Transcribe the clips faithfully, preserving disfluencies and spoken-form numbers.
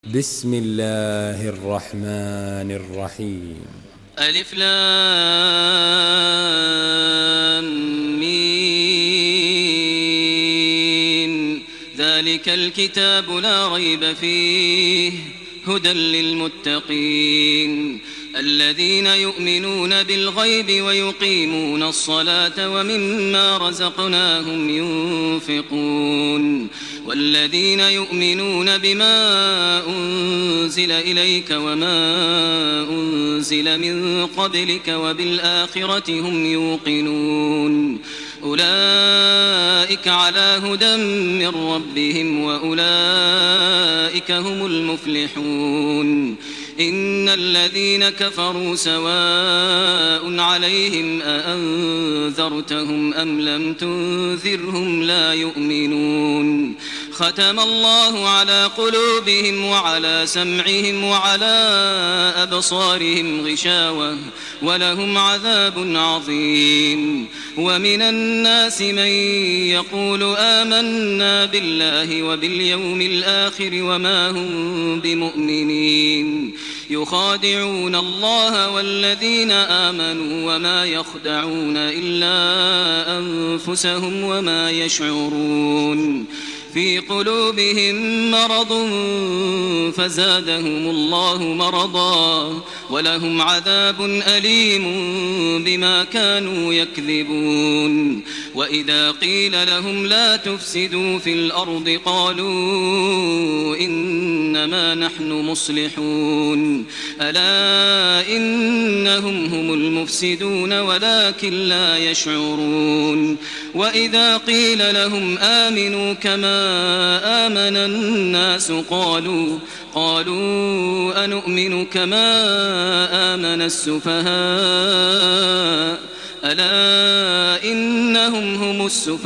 بسم الله الرحمن الرحيم. ألف لام ميم. ذلك الكتاب لا ريب فيه هدى للمتقين الذين يؤمنون بالغيب ويقيمون الصلاة ومما رزقناهم ينفقون والذين يؤمنون بما أنزل إليك وما أنزل من قبلك وبالآخرة هم يوقنون أولئك على هدى من ربهم وأولئك هم المفلحون. إن الذين كفروا سواء عليهم أأنذرتهم أم لم تنذرهم لا يؤمنون. ختم الله على قلوبهم وعلى سمعهم وعلى أبصارهم غشاوة ولهم عذاب عظيم. ومن الناس من يقول آمنا بالله وباليوم الآخر وما هم بمؤمنين يخادعون الله والذين آمنوا وما يخدعون إلا أنفسهم وما يشعرون. في قلوبهم مرض فزادهم الله مرضا ولهم عذاب أليم بما كانوا يكذبون. وإذا قيل لهم لا تفسدوا في الأرض قالوا إنما نحن مصلحون ألا إنهم هم المفسدون ولكن لا يشعرون. وإذا قيل لهم آمنوا كما آمن الناس قالوا قالوا أنؤمن كما آمن السفهاء ألا إنهم هم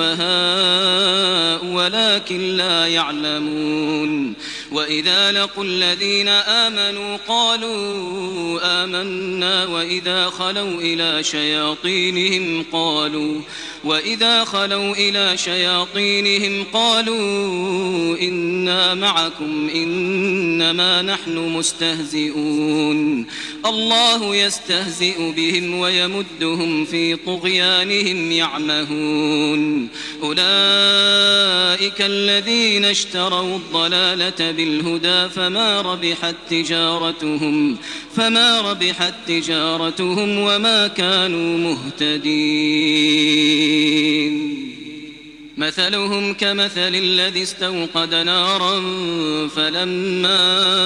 السفهاء ولكن لا يعلمون. وإذا لقوا الذين آمنوا قالوا آمنا وإذا خلوا إلى شياطينهم قالوا وإذا خلوا إلى شياطينهم قالوا إنا معكم إنما نحن مستهزئون. الله يستهزئ بهم ويمدهم في طغيانهم يعمهون. أولئك الذين اشتروا الضلالة بالهدى فما ربحت تجارتهم فما ربحت تجارتهم وما كانوا مهتدين. مثلهم كمثل الذي استوقد نارا فلما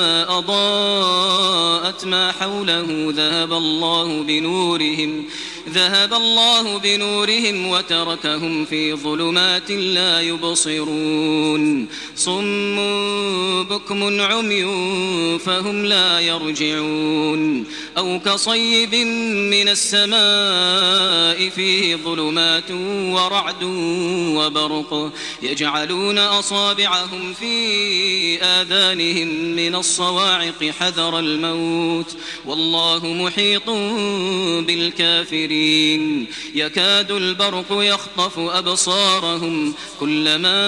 أضاءت ما حوله ذهب الله بنورهم ذهب الله بنورهم وتركهم في ظلمات لا يبصرون. صم بكم عمي فهم لا يرجعون. أو كصيب من السماء فيه ظلمات ورعد وبرق يجعلون أصابعهم في آذانهم من الصواعق حذر الموت والله محيط بالكافرين. يكاد البرق يخطف أبصارهم كلما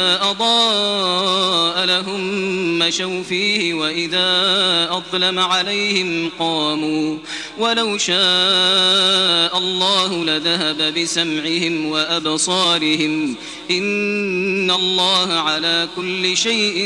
أضاء لهم مشوا فيه وإذا أظلم عليهم قاموا ولو شاء الله لذهب بسمعهم وأبصارهم إن الله على كل شيء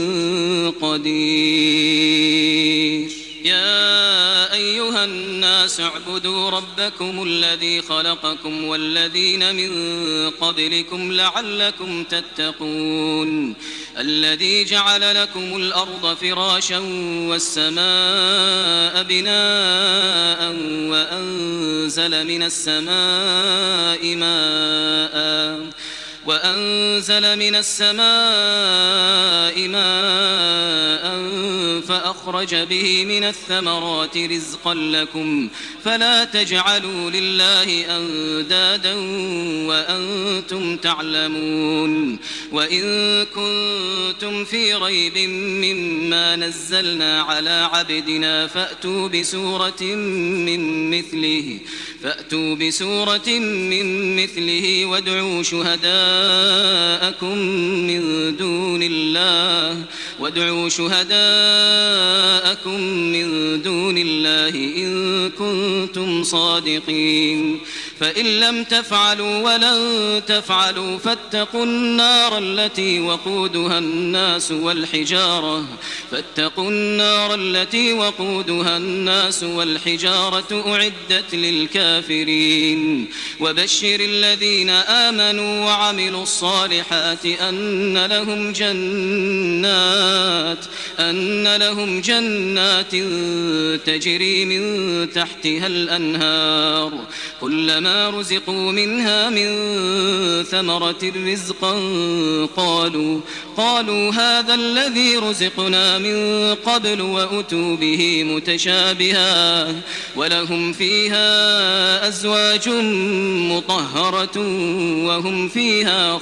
قدير. يا أيها الناس اعبدوا ربكم الذي خلقكم والذين من قبلكم لعلكم تتقون. الذي جعل لكم الأرض فراشا والسماء بناء وأنزل من السماء ماء وأنزل من السماء ماء فأخرج به من الثمرات رزقا لكم فلا تجعلوا لله أندادا وأنتم تعلمون. وإن كنتم في ريب مما نزلنا على عبدنا فأتوا بسورة من مثله فأتوا بسورة من مثله وادعوا شهداءكم من دون الله وادعوا شهداءكم من دون الله إن كنتم صادقين فإن لم تفعلوا ولن تفعلوا فاتقوا النار التي وقودها الناس والحجارة فاتقوا النار التي وقودها الناس والحجارة أعدت للكافرين وبشر الذين آمنوا وعملوا الصالحات أن لهم جنات أن لهم جنات تجري من تحتها الأنهار كلما رزقوا منها من ثمرة رزقا قالوا قالوا هذا الذي رزقنا من قبل وأتوا به متشابها ولهم فيها أزواج مطهرة وهم فيها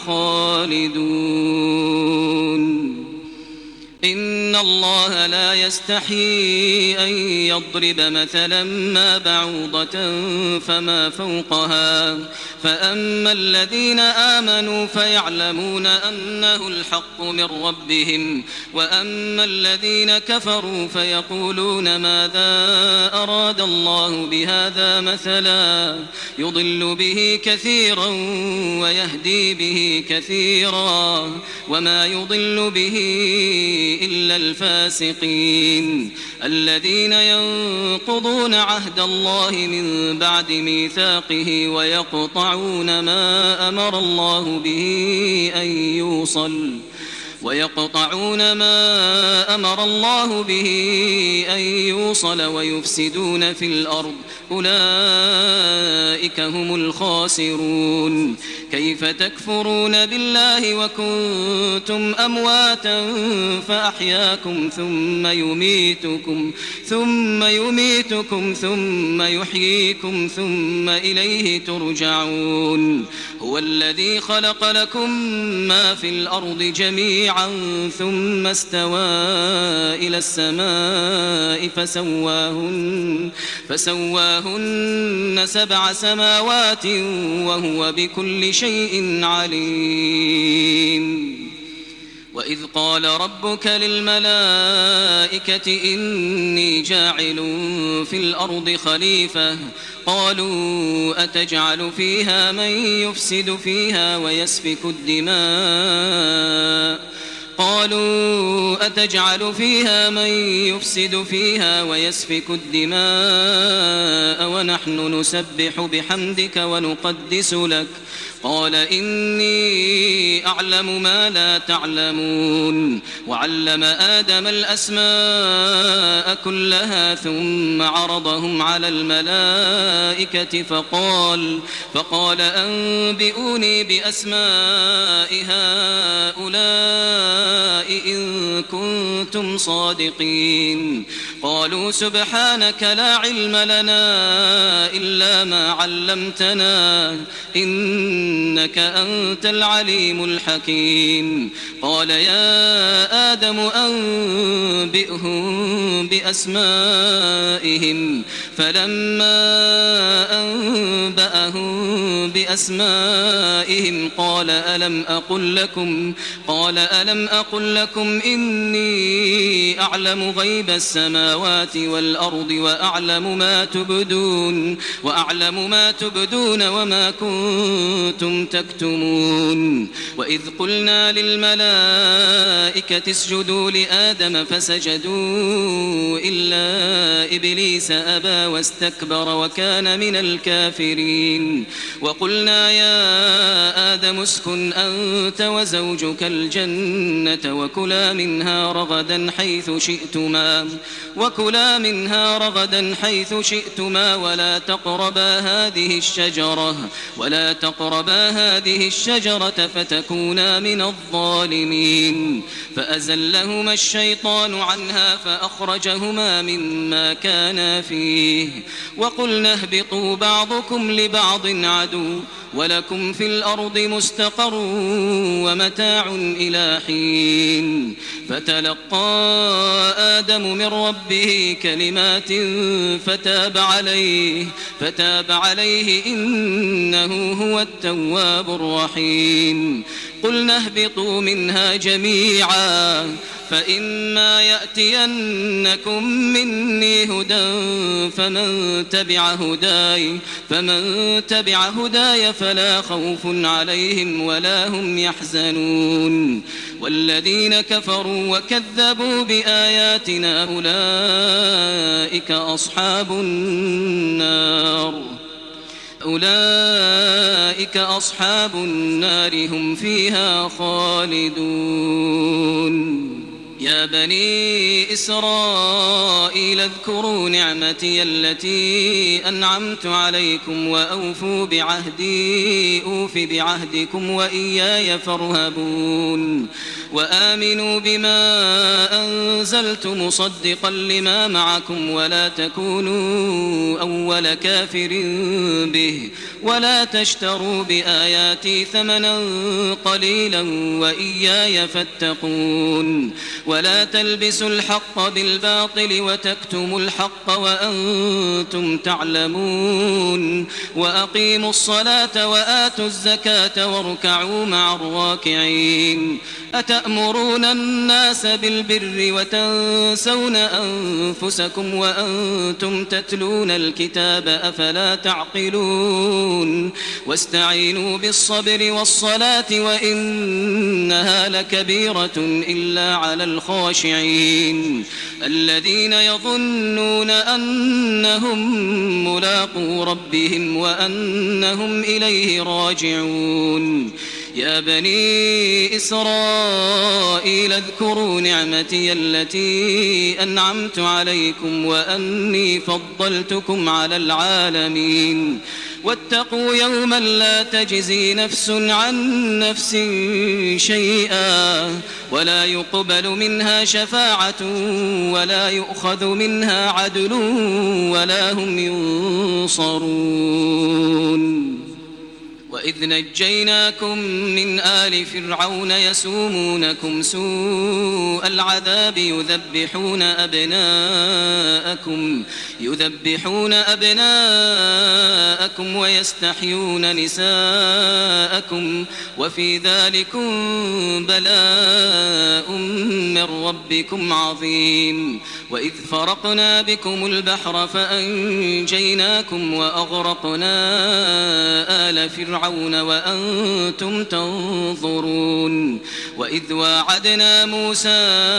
خالدون إن الله لا يستحيي أن يضرب مثلا ما بعوضة فما فوقها فأما الذين آمنوا فيعلمون أنه الحق من ربهم وأما الذين كفروا فيقولون ماذا أراد الله بهذا مثلا يضل به كثيرا ويهدي به كثيرا وما يضل به إلا الفاسقين الذين ينقضون عهد الله من بعد ميثاقه ويقطعون ما أمر الله به أن يوصل ويقطعون ما أمر الله به أن يوصل ويفسدون في الأرض أولئك هم الخاسرون كيف تكفرون بالله وكنتم أمواتا فأحياكم ثم يميتكم ثم يميتكم ثم يحييكم ثم إليه ترجعون هو الذي خلق لكم ما في الأرض جميعا ثم استوى إلى السماء فسواهن فسواهن سبع سماوات وهو بكل شيء عليم وإذ قال ربك للملائكة إني جاعل في الأرض خليفة قالوا أتجعل فيها من يفسد فيها ويسفك الدماء قالوا أتجعل فيها من يفسد فيها ويسفك الدماء ونحن نسبح بحمدك ونقدس لك قال إني أعلم ما لا تعلمون وعلم آدم الأسماء كلها ثم عرضهم على الملائكة فقال فقال أنبئوني بأسماء هؤلاء إن كنتم صادقين قالوا سبحانك لا علم لنا إلا ما علمتنا إنك أنت العليم الحكيم قال يا آدم أنبئهم بأسمائهم فلما أنبأهم بأسمائهم قال ألم أقل لكم قال ألم أقل لكم إني أعلم غيب السماوات والأرض وأعلم ما تبدون وأعلم ما تبدون وما كنتم تكتمون وإذ قلنا للملائكة اسجدوا لآدم فسجدوا إلا إبليس أبى واستكبر وكان من الكافرين وقلنا يا آدم اسكن أنت وزوجك الجنة وكلا منها رغدا حيث شئتما وكلا منها رغدا حيث شئتما ولا تقربا هذه الشجرة ولا تقربا هذه الشجرة فتكونا من الظالمين فأزلهما الشيطان عنها فأخرجهما مما كانا فيه وقلنا اهبطوا بعضكم لبعض عدو ولكم في الأرض مستقر ومتاع إلى حين فتلقى آدم من ربه كلمات فتاب عليه فتاب عليه إنه هو التواب الرحيم قلنا اهبطوا منها جميعا فإما يأتينكم مني هدى فمن تبع هداي فمن تبع هداي فلا خوف عليهم ولا هم يحزنون والذين كفروا وكذبوا بآياتنا أولئك أصحاب النار أولئك أصحاب النار هم فيها خالدون يا بني إسرائيل اذكروا نعمتي التي أنعمت عليكم وأوفوا بعهدي أوف بعهدكم وإياي فارهبون وآمنوا بما أنزلت مصدقا لما معكم ولا تكونوا أول كافر به ولا تشتروا بآياتي ثمنا قليلا وإياي فاتقون ولا تلبسوا الحق بالباطل وتكتموا الحق وأنتم تعلمون وأقيموا الصلاة وآتوا الزكاة واركعوا مع الراكعين أتأمرون الناس بالبر وتنسون أنفسكم وأنتم تتلون الكتاب أفلا تعقلون واستعينوا بالصبر والصلاة وإنها لكبيرة إلا على الخاشعين الذين يظنون أنهم ملاقو ربهم وأنهم إليه راجعون يا بني إسرائيل اذكروا نعمتي التي أنعمت عليكم وأني فضلتكم على العالمين واتقوا يوما لا تجزي نفس عن نفس شيئا ولا يقبل منها شفاعة ولا يؤخذ منها عدل ولا هم ينصرون وإذ نجيناكم من آل فرعون يسومونكم سوء العذاب يذبحون أبناءكم يذبحون أبناءكم ويستحيون نساءكم وفي ذلكم بلاء من ربكم عظيم وإذ فرقنا بكم البحر فأنجيناكم وأغرقنا آل فرعون وأنتم تنظرون وإذ واعدنا موسى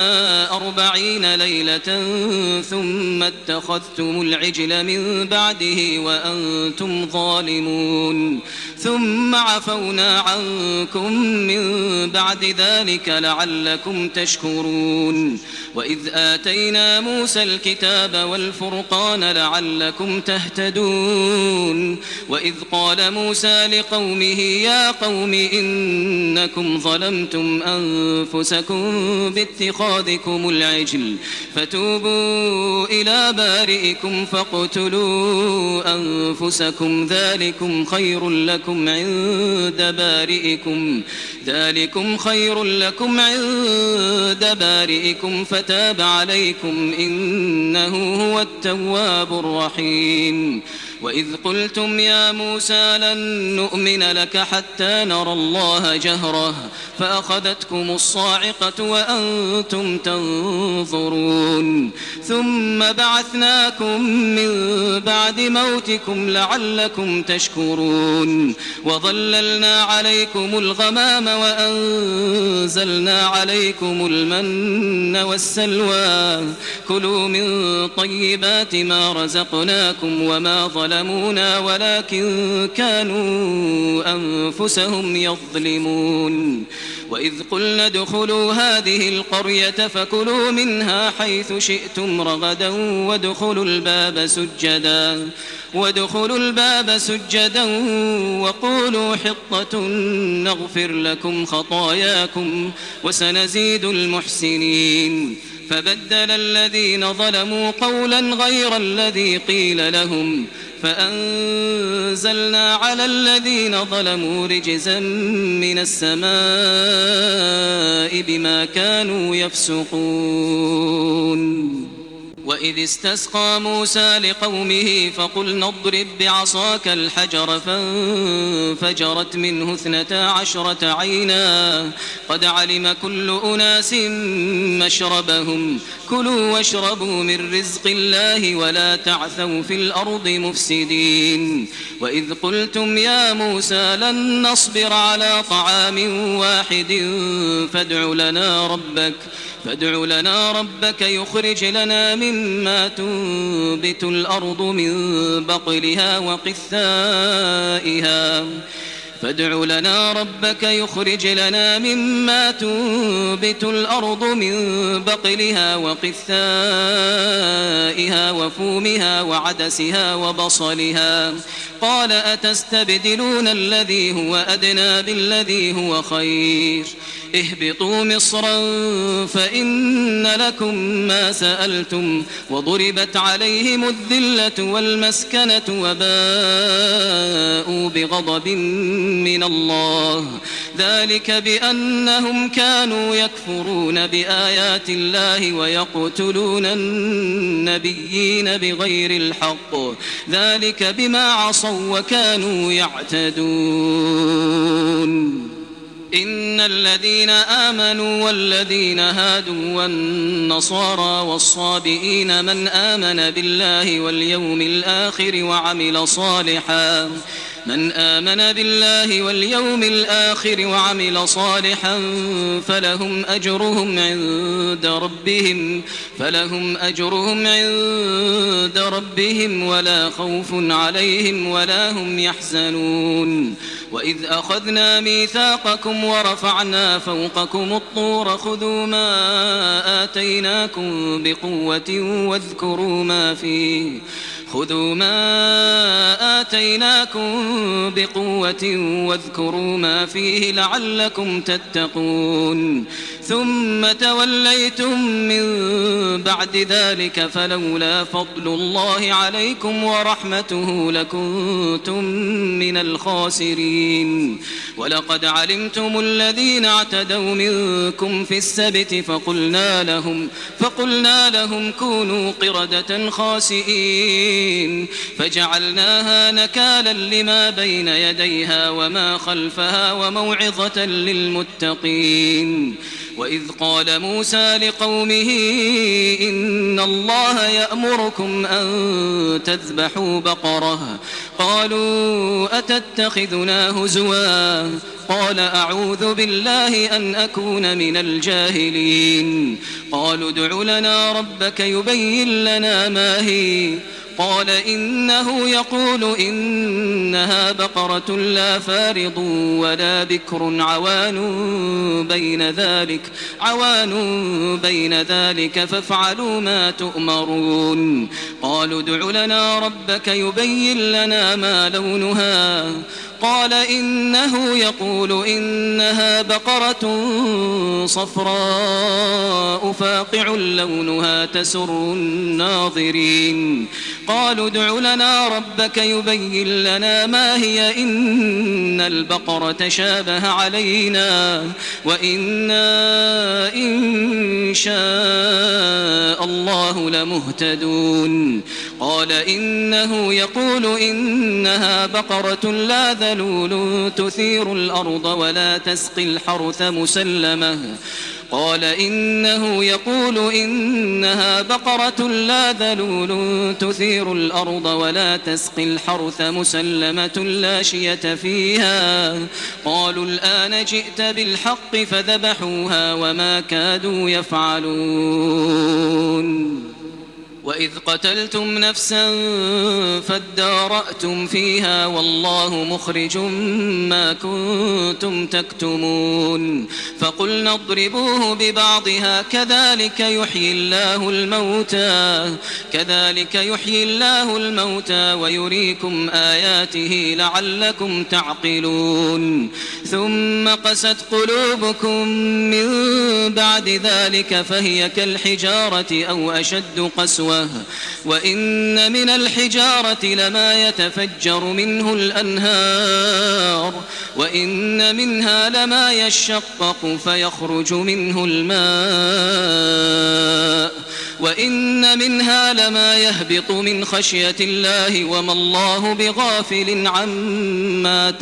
أربعين ليلة ثم اتخذتم العجل من بعده وأنتم ظالمون ثم عفونا عنكم من بعد ذلك لعلكم تشكرون وإذ آتينا موسى الكتاب والفرقان لعلكم تهتدون وإذ قال موسى لقومه يا قوم إنكم ظلمتم أنفسكم باتخاذكم العجل فتوبوا إلى بارئكم فاقتلوا أنفسكم ذلكم خير لكم عند بارئكم ذلكم خير لكم عند بارئكم فتاب عليكم إنه هو التواب الرحيم وإذ قلتم يا موسى لن نؤمن لك حتى نرى الله جهرة فأخذتكم الصاعقة وأنتم تنظرون ثم بعثناكم من بعد موتكم لعلكم تشكرون وظللنا عليكم الغمام وأنزلنا عليكم المن والسلوى كلوا من طيبات ما رزقناكم وما ظلمونا ولكن كانوا أنفسهم يظلمون وإذ قلنا ادخلوا هذه القرية فكلوا منها حيث شئتم رغدا وادخلوا الباب سجدا وادخلوا الباب سجدا وقولوا حطة نغفر لكم خطاياكم وسنزيد المحسنين فبدل الذين ظلموا قولا غير الذي قيل لهم فأنزلنا على الذين ظلموا رجزا من السماء بما كانوا يفسقون. وإذ استسقى موسى لقومه فقلنا اضرب بعصاك الحجر فانفجرت منه اثنتا عشرة عينا قد علم كل أناس مشربهم كلوا واشربوا من رزق الله ولا تعثوا في الأرض مفسدين. وإذ قلتم يا موسى لن نصبر على طعام واحد فادع لنا ربك فادع لنا ربك يخرج لنا مما تنبت الأرض من بقلها وقثائها فادع لنا ربك يخرج لنا مما تنبت الأرض من بقلها وقثائها وفومها وعدسها وبصلها قال أتستبدلون الذي هو أدنى بالذي هو خير اهبطوا مصرا فإن لكم ما سألتم وضربت عليهم الذلة والمسكنة وباءوا بغضب من الله ذلك بأنهم كانوا يكفرون بآيات الله ويقتلون النبيين بغير الحق ذلك بما عصوا وكانوا يعتدون. إن الذين آمنوا والذين هادوا والنصارى والصابئين من آمن بالله واليوم الآخر وعمل صالحا من آمن بالله واليوم الآخر وعمل صالحا فلهم أجرهم عند ربهم فلهم أجرهم عند ربهم ولا خوف عليهم ولا هم يحزنون. وإذ أخذنا ميثاقكم ورفعنا فوقكم الطور خذوا ما آتيناكم بقوة واذكروا ما فيه خذوا ما آتيناكم بقوة واذكروا ما فيه لعلكم تتقون. ثم توليتم من بعد ذلك فلولا فضل الله عليكم ورحمته لكنتم من الخاسرين. ولقد علمتم الذين اعتدوا منكم في السبت فقلنا لهم فقلنا لهم كونوا قردة خاسئين فجعلناها نكالا لما بين يديها وما خلفها وموعظة للمتقين. وإذ قال موسى لقومه إن الله يأمركم أن تذبحوا بقرة قالوا أتتخذنا هزوا قال أعوذ بالله أن أكون من الجاهلين. قالوا ادع لنا ربك يبين لنا ما هي قال إنه يقول إنها بقرة لا فارض ولا بكر عوان بين ذلك عوان بين ذلك فافعلوا ما تؤمرون. قالوا ادع لنا ربك يبين لنا ما لونها قال إنه يقول إنها بقرة صفراء فاقع لونها تسر الناظرين. قالوا ادع لنا ربك يبين لنا ما هي إن البقرة شابه علينا وإنا إن شاء الله لمهتدون. قال إنه يقول إنها بقرة لا ذلول تثير الأرض ولا تسقي الحرث مسلمة قال إنه يقول إنها بقرة لا ذلول تثير الأرض ولا تسقي الحرث مسلمة لا شية فيها. قالوا الآن جئت بالحق فذبحوها وما كادوا يفعلون. وإذ قتلتم نفسا فادارأتم فيها والله مخرج ما كنتم تكتمون. فقلنا اضربوه ببعضها كذلك يحيي الله الموتى كذلك يحيي الله الموتى ويريكم آياته لعلكم تعقلون. ثم قست قلوبكم من بعد ذلك فهي كالحجارة أو أشد قسوة قسوة وإن من الحجارة لما يتفجر منه الأنهار وإن منها لما يشقق فيخرج منه الماء وإن منها لما يهبط من خشية الله وما الله بغافل عما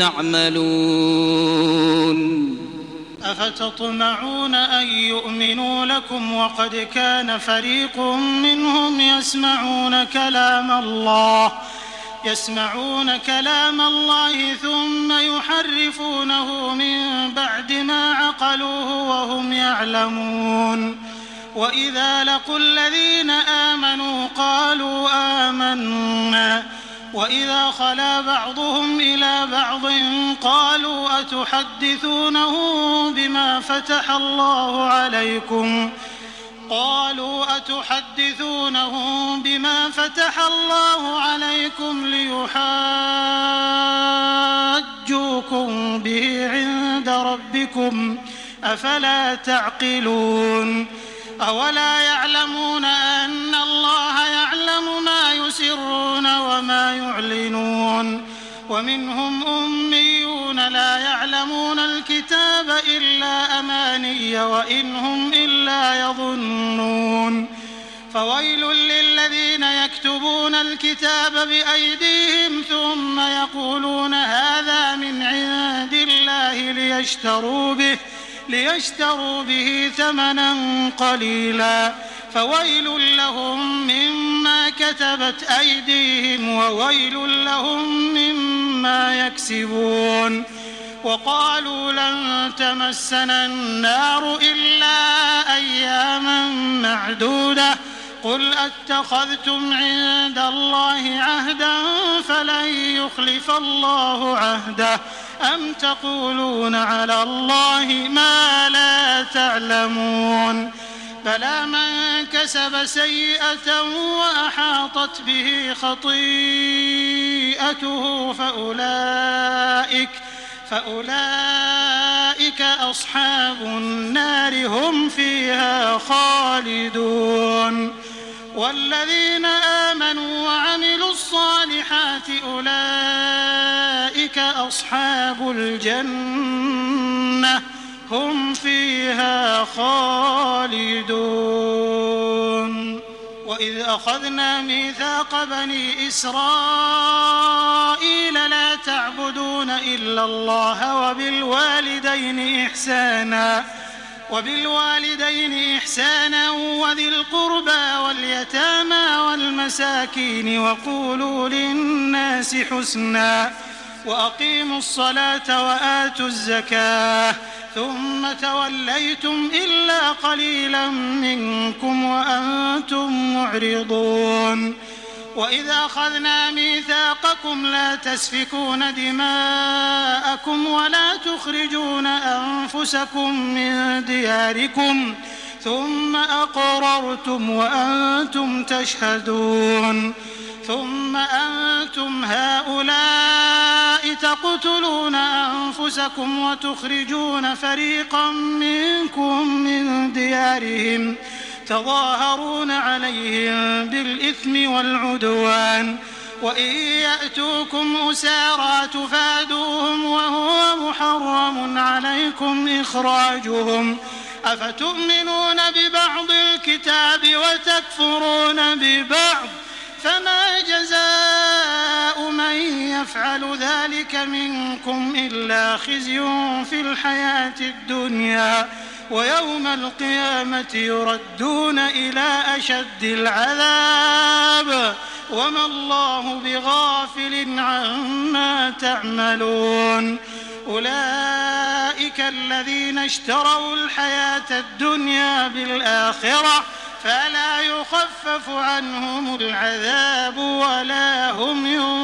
تعملون. أفتطمعون أن يؤمنوا لكم وقد كان فريق منهم يسمعون كلام الله يسمعون كلام الله ثم يحرفونه من بعد ما عقلوه وهم يعلمون. وإذا لقوا الذين آمنوا قالوا آمنا وإذا خلا بعضهم إلى بعض قالوا أتحدثونهم بما فتح الله عليكم قالوا أتحدثونهم بما فتح الله عليكم ليحاجوكم به عند ربكم أفلا تعقلون. أولا يعلمون أن الله يعلم ما يسرون وما يعلنون. ومنهم أميون لا يعلمون الكتاب إلا أماني وإن هم إلا يظنون. فويل للذين يكتبون الكتاب بأيديهم ثم يقولون هذا من عند الله ليشتروا به ليشتروا به ثمنا قليلا فويل لهم مما كتبت أيديهم وويل لهم مما يكسبون. وقالوا لن تمسنا النار إلا أياما معدودة قل أتخذتم عند الله عهدا فلن يخلف الله عهده أم تقولون على الله ما لا تعلمون. بلى من كسب سيئة وأحاطت به خطيئته فأولئك فأولئك أصحاب النار هم فيها خالدون. والذين آمنوا وعملوا الصالحات أولئك أصحاب الجنة هم فيها خالدون. وإذ أخذنا ميثاق بني إسرائيل لا تعبدون إلا الله وبالوالدين إحسانا وبالوالدين إحسانا وذي القربى واليتامى والمساكين وقولوا للناس حسنا وأقيموا الصلاة وآتوا الزكاة ثم توليتم إلا قليلا منكم وأنتم معرضون. وإذا أخذنا ميثاقكم لا تسفكون دماءكم ولا تخرجون أنفسكم من دياركم ثم أقررتم وأنتم تشهدون ثم أنتم هؤلاء تقتلون أنفسكم وتخرجون فريقا منكم من ديارهم تظاهرون عليهم بالإثم والعدوان وإن يأتوكم أسارى تفادوهم وهو محرم عليكم إخراجهم أفتؤمنون ببعض الكتاب وتكفرون ببعض فما جزاء من يفعل ذلك منكم إلا خزي في الحياة الدنيا ويوم القيامة يردون إلى أشد العذاب وما الله بغافل عما تعملون. أولئك الذين اشتروا الحياة الدنيا بالآخرة فلا يخفف عنهم العذاب ولا هم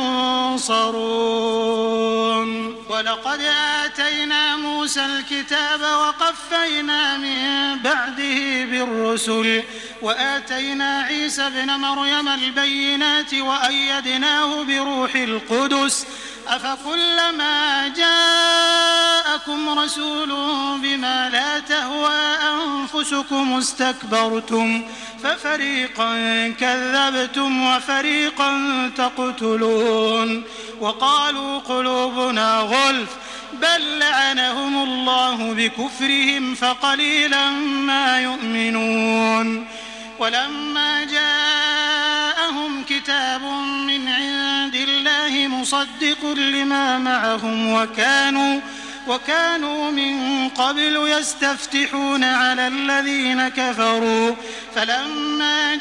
ينصرون. ولقد آتينا موسى الكتاب وقفينا من بعده بالرسل وآتينا عيسى ابن مريم البينات وأيدناه بروح القدس أفكلما جاءكم رسول بما لا تهوى أنفسكم استكبرتم ففريقا كذبتم وفريقا تقتلون وقالوا قلوبنا غلف بل لعنهم الله بكفرهم فقليلا ما يؤمنون ولما جاءهم كتاب من عند الله مصدق لما معهم وكانوا وكانوا من قبل يستفتحون على الذين كفروا فلما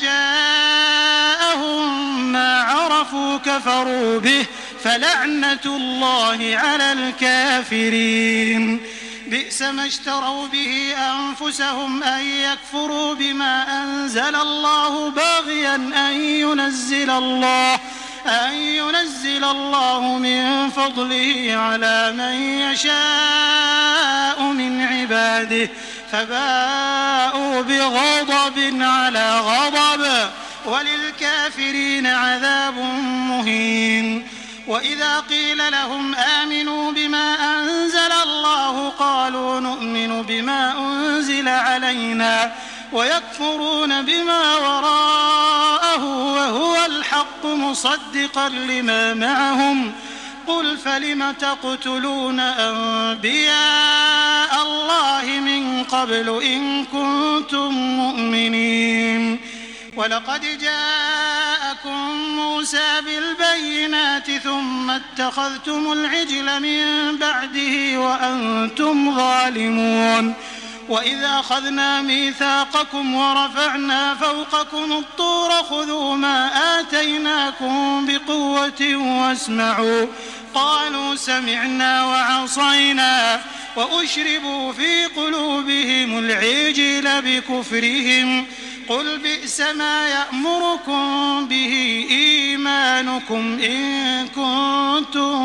جاءهم ما عرفوا كفروا به فلعنة الله على الكافرين بئس ما اشتروا به أنفسهم أن يكفروا بما أنزل الله باغيا أن ينزل الله أن ينزل الله من فضله على من يشاء من عباده فباءوا بغضب على غضب وللكافرين عذاب مهين وإذا قيل لهم آمنوا بما أنزل الله قالوا نؤمن بما أنزل علينا ويكفرون بما وراءه وهو الحق مصدقا لما معهم قل فلم تقتلون أنبياء الله من قبل إن كنتم مؤمنين ولقد جاءكم موسى بالبينات ثم اتخذتم العجل من بعده وأنتم ظالمون وإذا أخذنا ميثاقكم ورفعنا فوقكم الطور خذوا ما آتيناكم بقوة واسمعوا قالوا سمعنا وعصينا وأشربوا في قلوبهم العجل بكفرهم قل بئس ما يأمركم به إيمانكم إن كنتم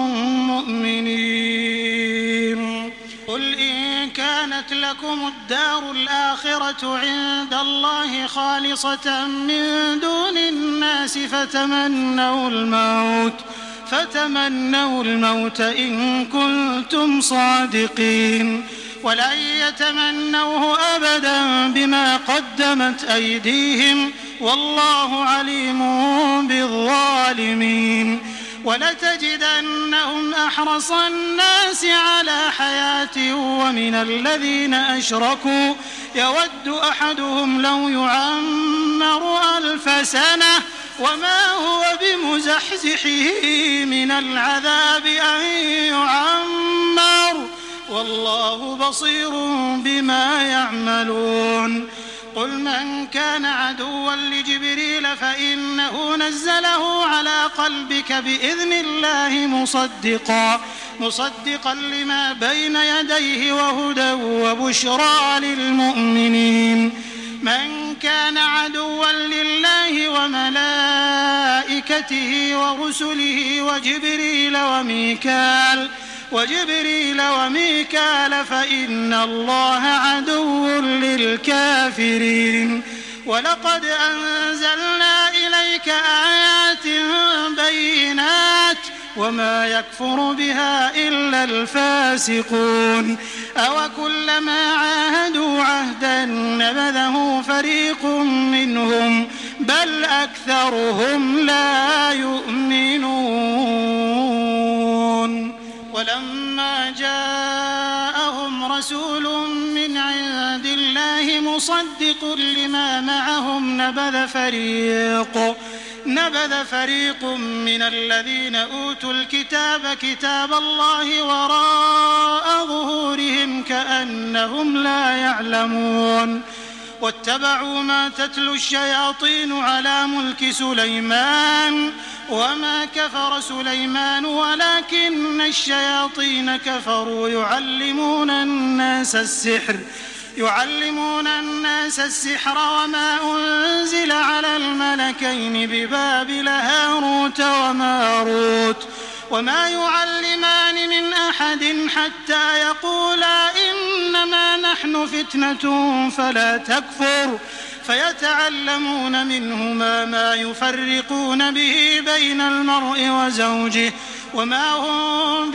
مؤمنين قل إن كانت لكم الدار الآخرة عند الله خالصة من دون الناس فتمنوا الموت فتمنوا الموت إن كنتم صادقين ولن يتمنوه أبدا بما قدمت أيديهم والله عليم بالظالمين ولتجدنهم أحرص الناس على حياة ومن الذين أشركوا يود أحدهم لو يعمر ألف سنة وما هو بمزحزحه من العذاب أن يعمر والله بصير بما يعملون قل من كان عدوا لجبريل فإنه نزله على قلبك بإذن الله مصدقا مصدقا لما بين يديه وهدى وبشرى للمؤمنين من كان عدوا لله وملائكته ورسله وجبريل وميكال وجبريل وميكال فإن الله عدو للكافرين ولقد أنزلنا إليك آيات بينات وما يكفر بها إلا الفاسقون أو كلما عاهدوا عهدا نبذه فريق منهم بل أكثرهم لا يؤمنون ولما جاءهم رسول من عند الله مصدق لما معهم نبذ فريق نبذ فريق من الذين أوتوا الكتاب كتاب الله وراء ظهورهم كأنهم لا يعلمون واتبعوا ما تتلو الشياطين على ملك سليمان وما كفر سليمان ولكن الشياطين كفروا يعلمون الناس السحر يعلمون الناس السحر وما أنزل على الملكين ببابل هاروت وماروت وما يعلمان من أحد حتى يقولا إنما نحن فتنة فلا تكفر فيتعلمون منهما ما يفرقون به بين المرء وزوجه وما هم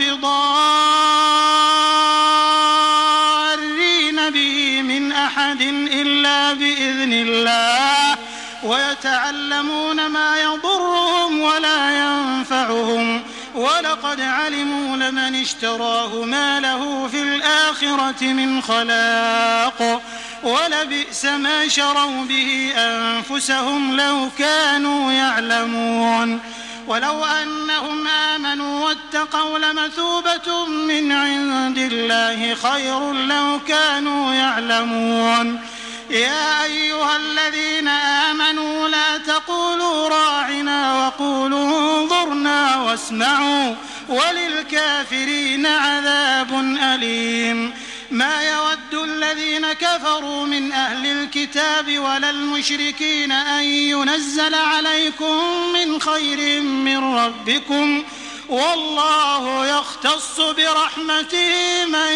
بضارين به من أحد إلا بإذن الله ويتعلمون ما يضرهم ولا ينفعهم ولقد علموا لمن اشتراه ما له في الآخرة من خلاق ولبئس ما شروا به أنفسهم لو كانوا يعلمون ولو أنهم آمنوا واتقوا لمثوبة من عند الله خير لو كانوا يعلمون يا أيها الذين آمنوا لا تقولوا راعنا وقولوا انظرنا واسمعوا وللكافرين عذاب أليم ما يود الذين كفروا من أهل الكتاب ولا المشركين أن ينزل عليكم من خير من ربكم والله يختص برحمته من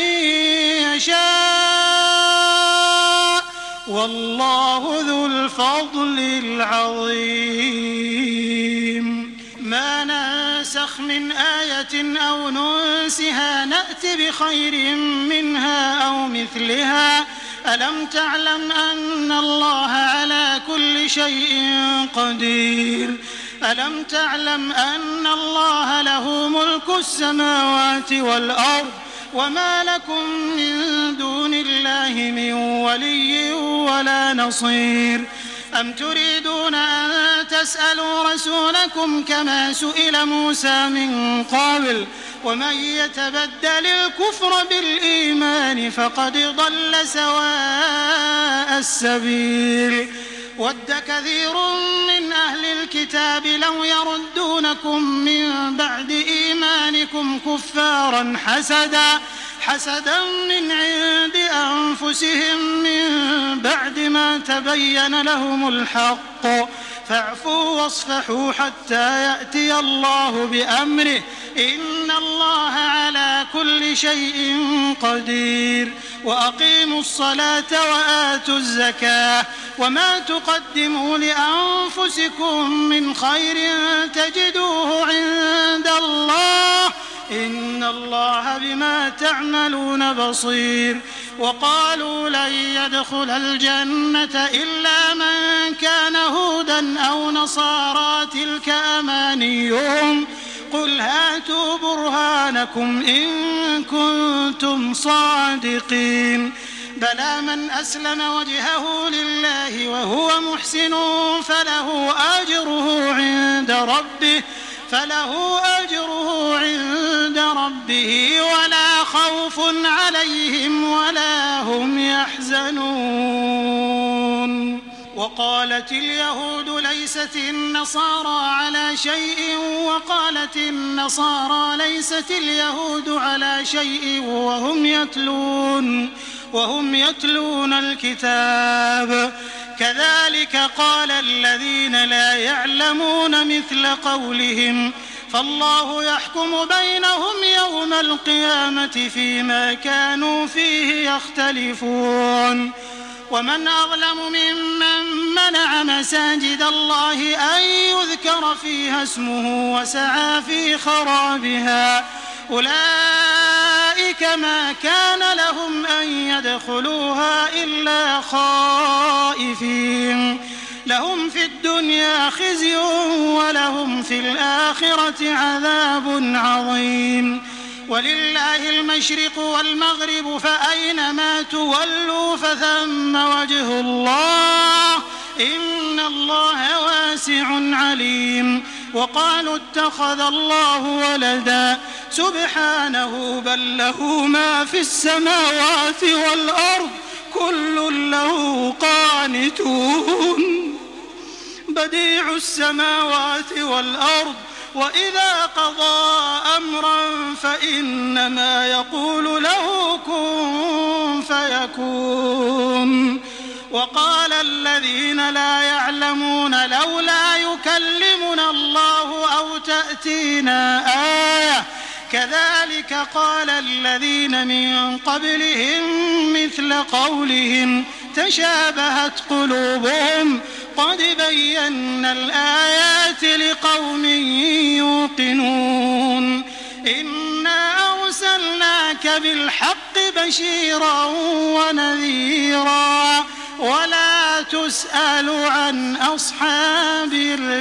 يشاء والله ذو الفضل العظيم ما ننسخ من آية أو ننسها نأت بخير منها أو مثلها ألم تعلم أن الله على كل شيء قدير ألم تعلم أن الله له ملك السماوات والأرض وما لكم من دون الله من ولي ولا نصير أم تريدون أن تسألوا رسولكم كما سئل موسى من قبل ومن يتبدل الكفر بالإيمان فقد ضل سواء السبيل ود كثير من أهل الكتاب لو يردونكم من بعد إيمانكم كفارا حسدا حسدا من عند أنفسهم من بعد ما تبين لهم الحق فاعفوا واصفحوا حتى يأتي الله بأمره إن الله على كل شيء قدير وأقيموا الصلاة وآتوا الزكاة وما تقدموا لأنفسكم من خير تجدوه عند الله إن الله بما تعملون بصير وقالوا لن يدخل الجنة إلا من كان هودا أو نصارى تلك أمانيهم قل هاتوا برهانكم إن كنتم صادقين بلى من أسلم وجهه لله وهو محسن فله أجره عند ربه فله أجره عند ربه ولا خوف عليهم ولا هم يحزنون وقالت اليهود ليست النصارى على شيء وقالت النصارى ليست اليهود على شيء وهم يتلون وهم يتلون الكتاب كذلك قال الذين لا يعلمون مثل قولهم فالله يحكم بينهم يوم القيامة فيما كانوا فيه يختلفون ومن أظلم ممن منع مساجد الله أن يذكر فيها اسمه وسعى في خرابها أولئك ما كان لهم أن يدخلوها إلا خائفين لهم في الدنيا خزي ولهم في الآخرة عذاب عظيم ولله المشرق والمغرب فأينما تولوا فثم وجه الله إن الله واسع عليم وقالوا اتخذ الله ولدا سبحانه بل له ما في السماوات والأرض كل له قانتون بديع السماوات والأرض وإذا قضى أمرا فإنما يقول له كن فيكون وقال الذين لا يعلمون لولا يكلمنا الله أو تأتينا آية كذلك قال الذين من قبلهم مثل قولهم تشابهت قلوبهم قد بينا الآيات لقوم يوقنون إنا أرسلناك بالحق بشيرا ونذيرا ولا تسأل عن أصحاب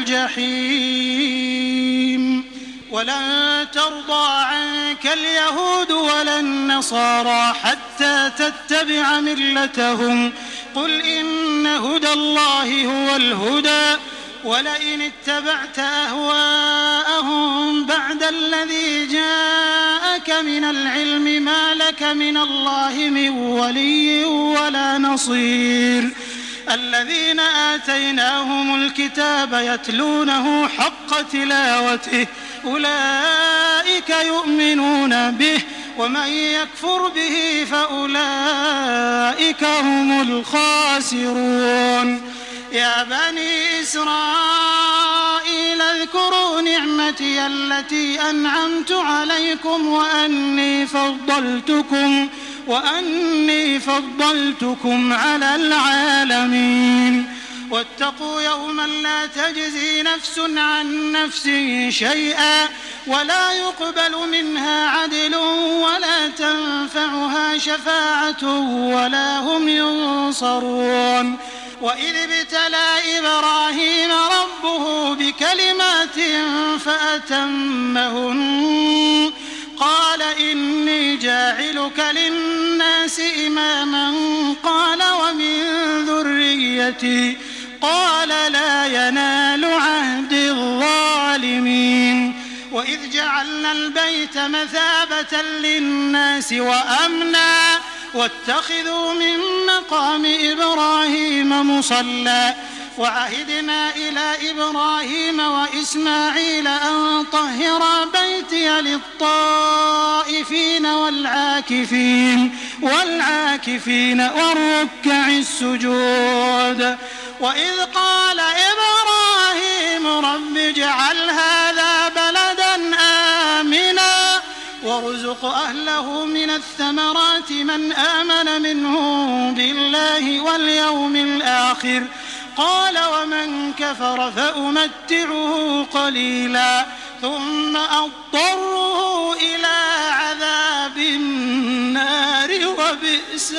الجحيم. ولن ترضى عنك اليهود ولا النصارى حتى تتبع ملتهم قل إن هدى الله هو الهدى ولئن اتبعت أهواءهم بعد الذي جاءك من العلم ما لك من الله من ولي ولا نصير. الذين آتيناهم الكتاب يتلونه حق تلاوته أولئك يؤمنون به ومن يكفر به فأولئك هم الخاسرون. يا بني إسرائيل اذكروا نعمتي التي أنعمت عليكم وأني فضلتكم وأني فضلتكم على العالمين. واتقوا يوما لا تجزي نفس عن نفس شيئا ولا يقبل منها عدل ولا تنفعها شفاعة ولا هم ينصرون. وإذ ابتلى إبراهيم ربه بكلمات فأتمهن قال إني جاعلك للناس إماما قال ومن ذريتي قال لا ينال عهد الظالمين. وإذ جعلنا البيت مثابة للناس وأمنا واتخذوا من مقام إبراهيم مصلى وعهدنا إلى إبراهيم وإسماعيل أن طهرا بيتي للطائفين والعاكفين والعاكفين والركع السجود. وإذ قال إبراهيم رب اجعل هذا بلدا آمنا وارزق أهله من الثمرات من آمن منهم بالله واليوم الآخر قال ومن كفر فأمتعه قليلا ثم أضطره إلى عذاب النار وبئس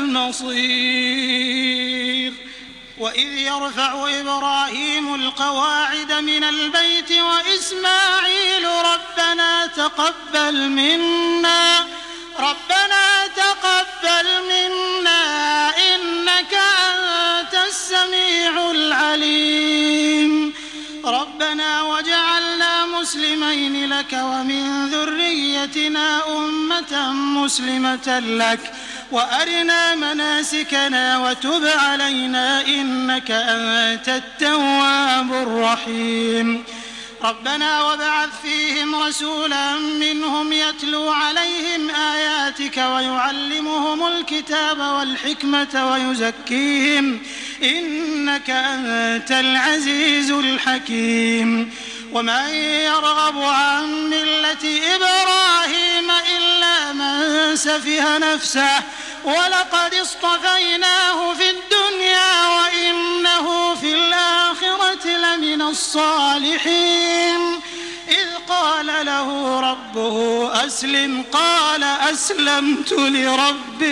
المصير. وإذ يرفع إبراهيم القواعد من البيت وإسماعيل ربنا تقبل منا ربنا تقبل منا إنك أنت السميع العليم. ربنا وجعلنا مسلمين لك ومن ذريتنا أمة مسلمة لك وأرنا مناسكنا وتب علينا إنك أنت التواب الرحيم. ربنا وابعث فيهم رسولا منهم يتلو عليهم آياتك ويعلمهم الكتاب والحكمة ويزكيهم إنك أنت العزيز الحكيم. ومن يرغب عن ملة إبراهيم إلا من سفه نفسه ولقد اصطفيناه في الدنيا وإنه في الآخرة لمن الصالحين. إذ قال له ربه أسلم قال أسلمت لرب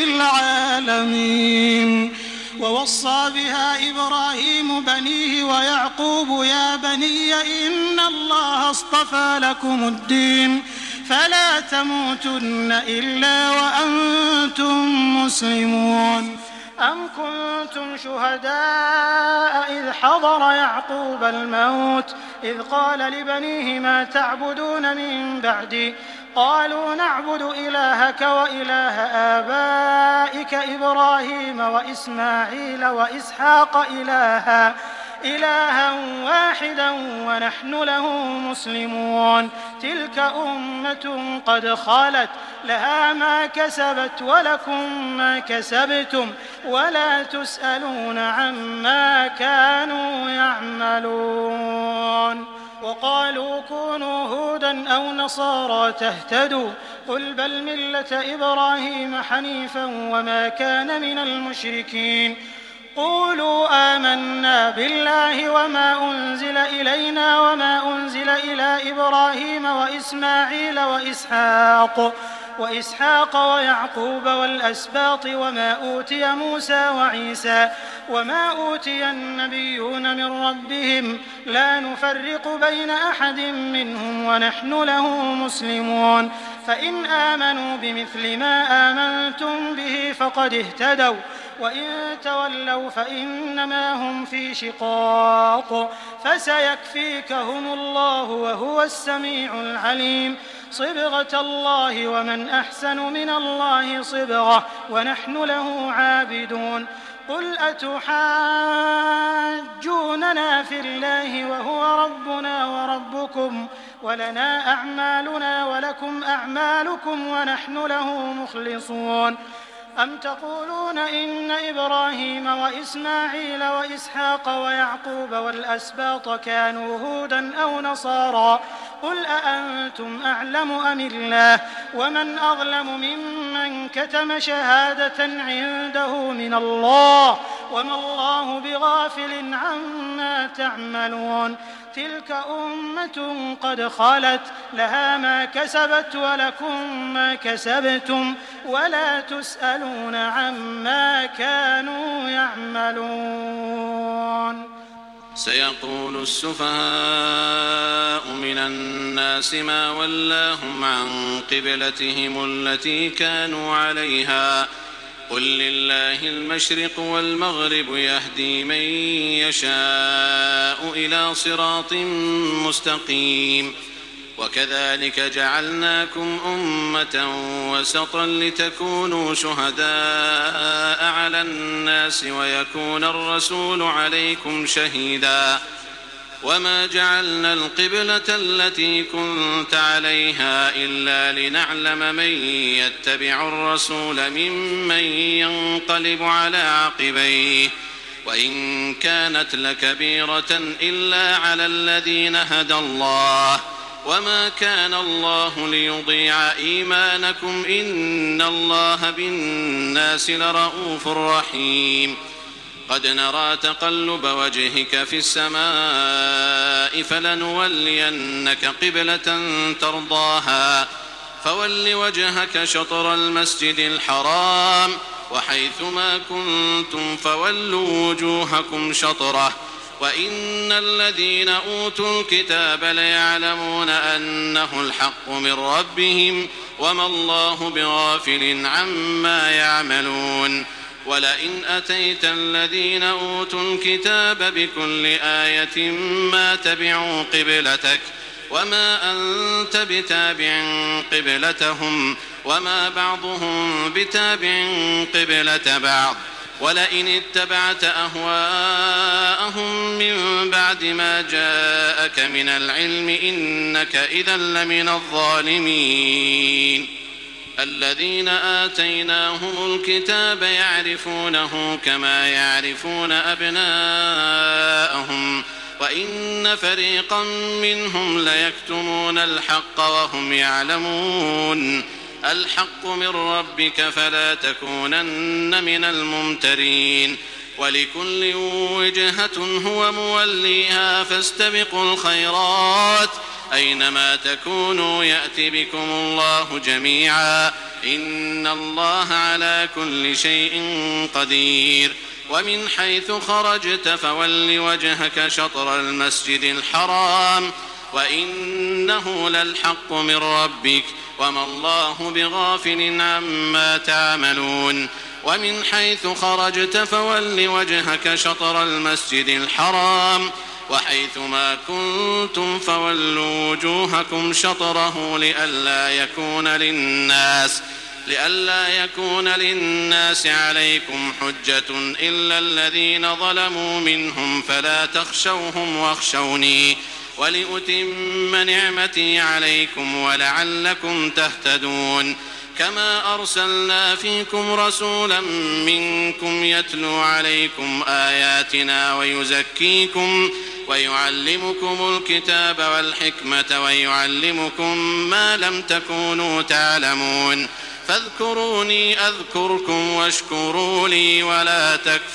العالمين. ووصى بها إبراهيم بنيه ويعقوب يا بني إن الله اصطفى لكم الدين فلا تموتن إلا وأنتم مسلمون. أم كنتم شهداء إذ حضر يعقوب الموت إذ قال لبنيه ما تعبدون من بعدي قالوا نعبد إلهك وإله آبائك إبراهيم وإسماعيل وإسحاق إلها إلها واحدا ونحن له مسلمون. تلك أمة قد خلت لها ما كسبت ولكم ما كسبتم ولا تسألون عما كانوا يعملون. وقالوا كونوا هودا أو نصارى تهتدوا قل بل ملة إبراهيم حنيفا وما كان من المشركين. قولوا آمنا بالله وما أنزل إلينا وما أنزل إلى إبراهيم وإسماعيل وإسحاق وإسحاق ويعقوب والأسباط وما أوتي موسى وعيسى وما أوتي النبيون من ربهم لا نفرق بين أحد منهم ونحن له مسلمون فإن آمنوا بمثل ما آمنتم به فقد اهتدوا وإن تولوا فإنما هم في شقاق فسيكفيكهم الله وهو السميع العليم صبغة الله ومن أحسن من الله صبغة ونحن له عابدون قل أتحاجوننا في الله وهو ربنا وربكم ولنا أعمالنا ولكم أعمالكم ونحن له مخلصون أم تقولون إن إبراهيم وإسماعيل وإسحاق ويعقوب والأسباط كانوا هودا أو نصارى قل أأنتم أعلم أم الله ومن أظلم ممن كتم شهادة عنده من الله وما الله بغافل عما تعملون تلك أمة قد خلت لها ما كسبت ولكم ما كسبتم ولا تسألون عما كانوا يعملون سيقول السفهاء من الناس ما ولاهم عن قبلتهم التي كانوا عليها قل لله المشرق والمغرب يهدي من يشاء إلى صراط مستقيم وكذلك جعلناكم أمة وسطا لتكونوا شهداء على الناس ويكون الرسول عليكم شهيدا وما جعلنا القبلة التي كنت عليها إلا لنعلم من يتبع الرسول ممن ينقلب على عقبيه وإن كانت لكبيرة إلا على الذين هدى الله وما كان الله ليضيع إيمانكم إن الله بالناس لرؤوف رحيم قد نرى تقلب وجهك في السماء فلنولينك قبلة ترضاها فول وجهك شطر المسجد الحرام وحيثما كنتم فولوا وجوهكم شطره وإن الذين أوتوا الكتاب ليعلمون أنه الحق من ربهم وما الله بغافل عما يعملون ولئن أتيت الذين أوتوا الكتاب بكل آية ما تبعوا قبلتك وما أنت بتابع قبلتهم وما بعضهم بتابع قبلة بعض ولئن اتبعت أهواءهم من بعد ما جاءك من العلم إنك إذا لمن الظالمين الذين آتيناهم الكتاب يعرفونه كما يعرفون أبناءهم وإن فريقا منهم ليكتمون الحق وهم يعلمون الحق من ربك فلا تكونن من الممترين ولكل وجهة هو موليها فاستبقوا الخيرات أينما تكونوا يأتي بكم الله جميعا إن الله على كل شيء قدير ومن حيث خرجت فول وجهك شطر المسجد الحرام وإنه للحق من ربك وما الله بغافل عما تعملون ومن حيث خرجت فول وجهك شطر المسجد الحرام وحيثما كنتم فولوا وجوهكم شطره لئلا يكون للناس لئلا يكون للناس عليكم حجة إلا الذين ظلموا منهم فلا تخشوهم واخشوني ولأتم نعمتي عليكم ولعلكم تهتدون كما أرسلنا فيكم رسولا منكم يتلو عليكم آياتنا ويزكيكم ويعلمكم الكتاب والحكمة ويعلمكم ما لم تكونوا تعلمون فاذكروني أذكركم واشكروا لي ولا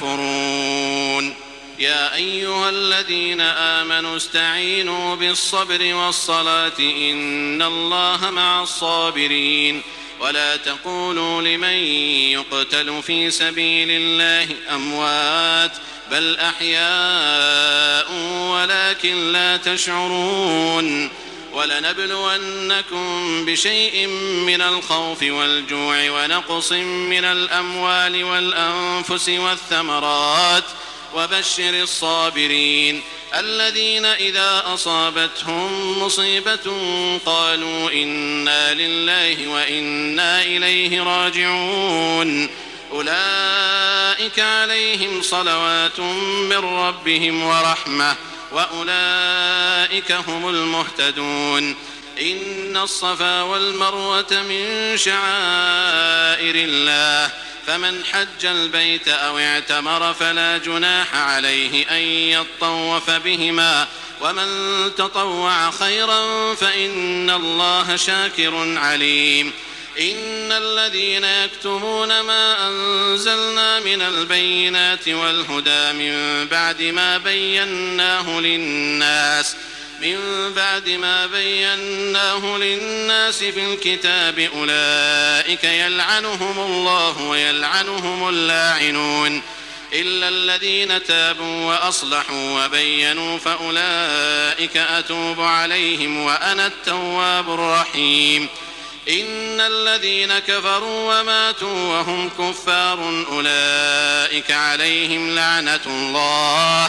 تكفرون يا أيها الذين آمنوا استعينوا بالصبر والصلاة إن الله مع الصابرين ولا تقولوا لمن يقتل في سبيل الله أموات بل أحياء ولكن لا تشعرون ولنبلونكم بشيء من الخوف والجوع ونقص من الأموال والأنفس والثمرات وبشر الصابرين الذين إذا أصابتهم مصيبة قالوا إنا لله وإنا إليه راجعون أولئك عليهم صلوات من ربهم ورحمة وأولئك هم المهتدون إن الصفا والمروة من شعائر الله فمن حج البيت أو اعتمر فلا جناح عليه أن يطوف بهما ومن تطوع خيرا فإن الله شاكر عليم إن الذين يكتمون ما أنزلنا من البينات والهدى من بعد ما بيناه للناس من بعد ما بيناه للناس في الكتاب أولئك يلعنهم الله ويلعنهم اللاعنون إلا الذين تابوا وأصلحوا وبينوا فأولئك أتوب عليهم وأنا التواب الرحيم إن الذين كفروا وماتوا وهم كفار أولئك عليهم لعنة الله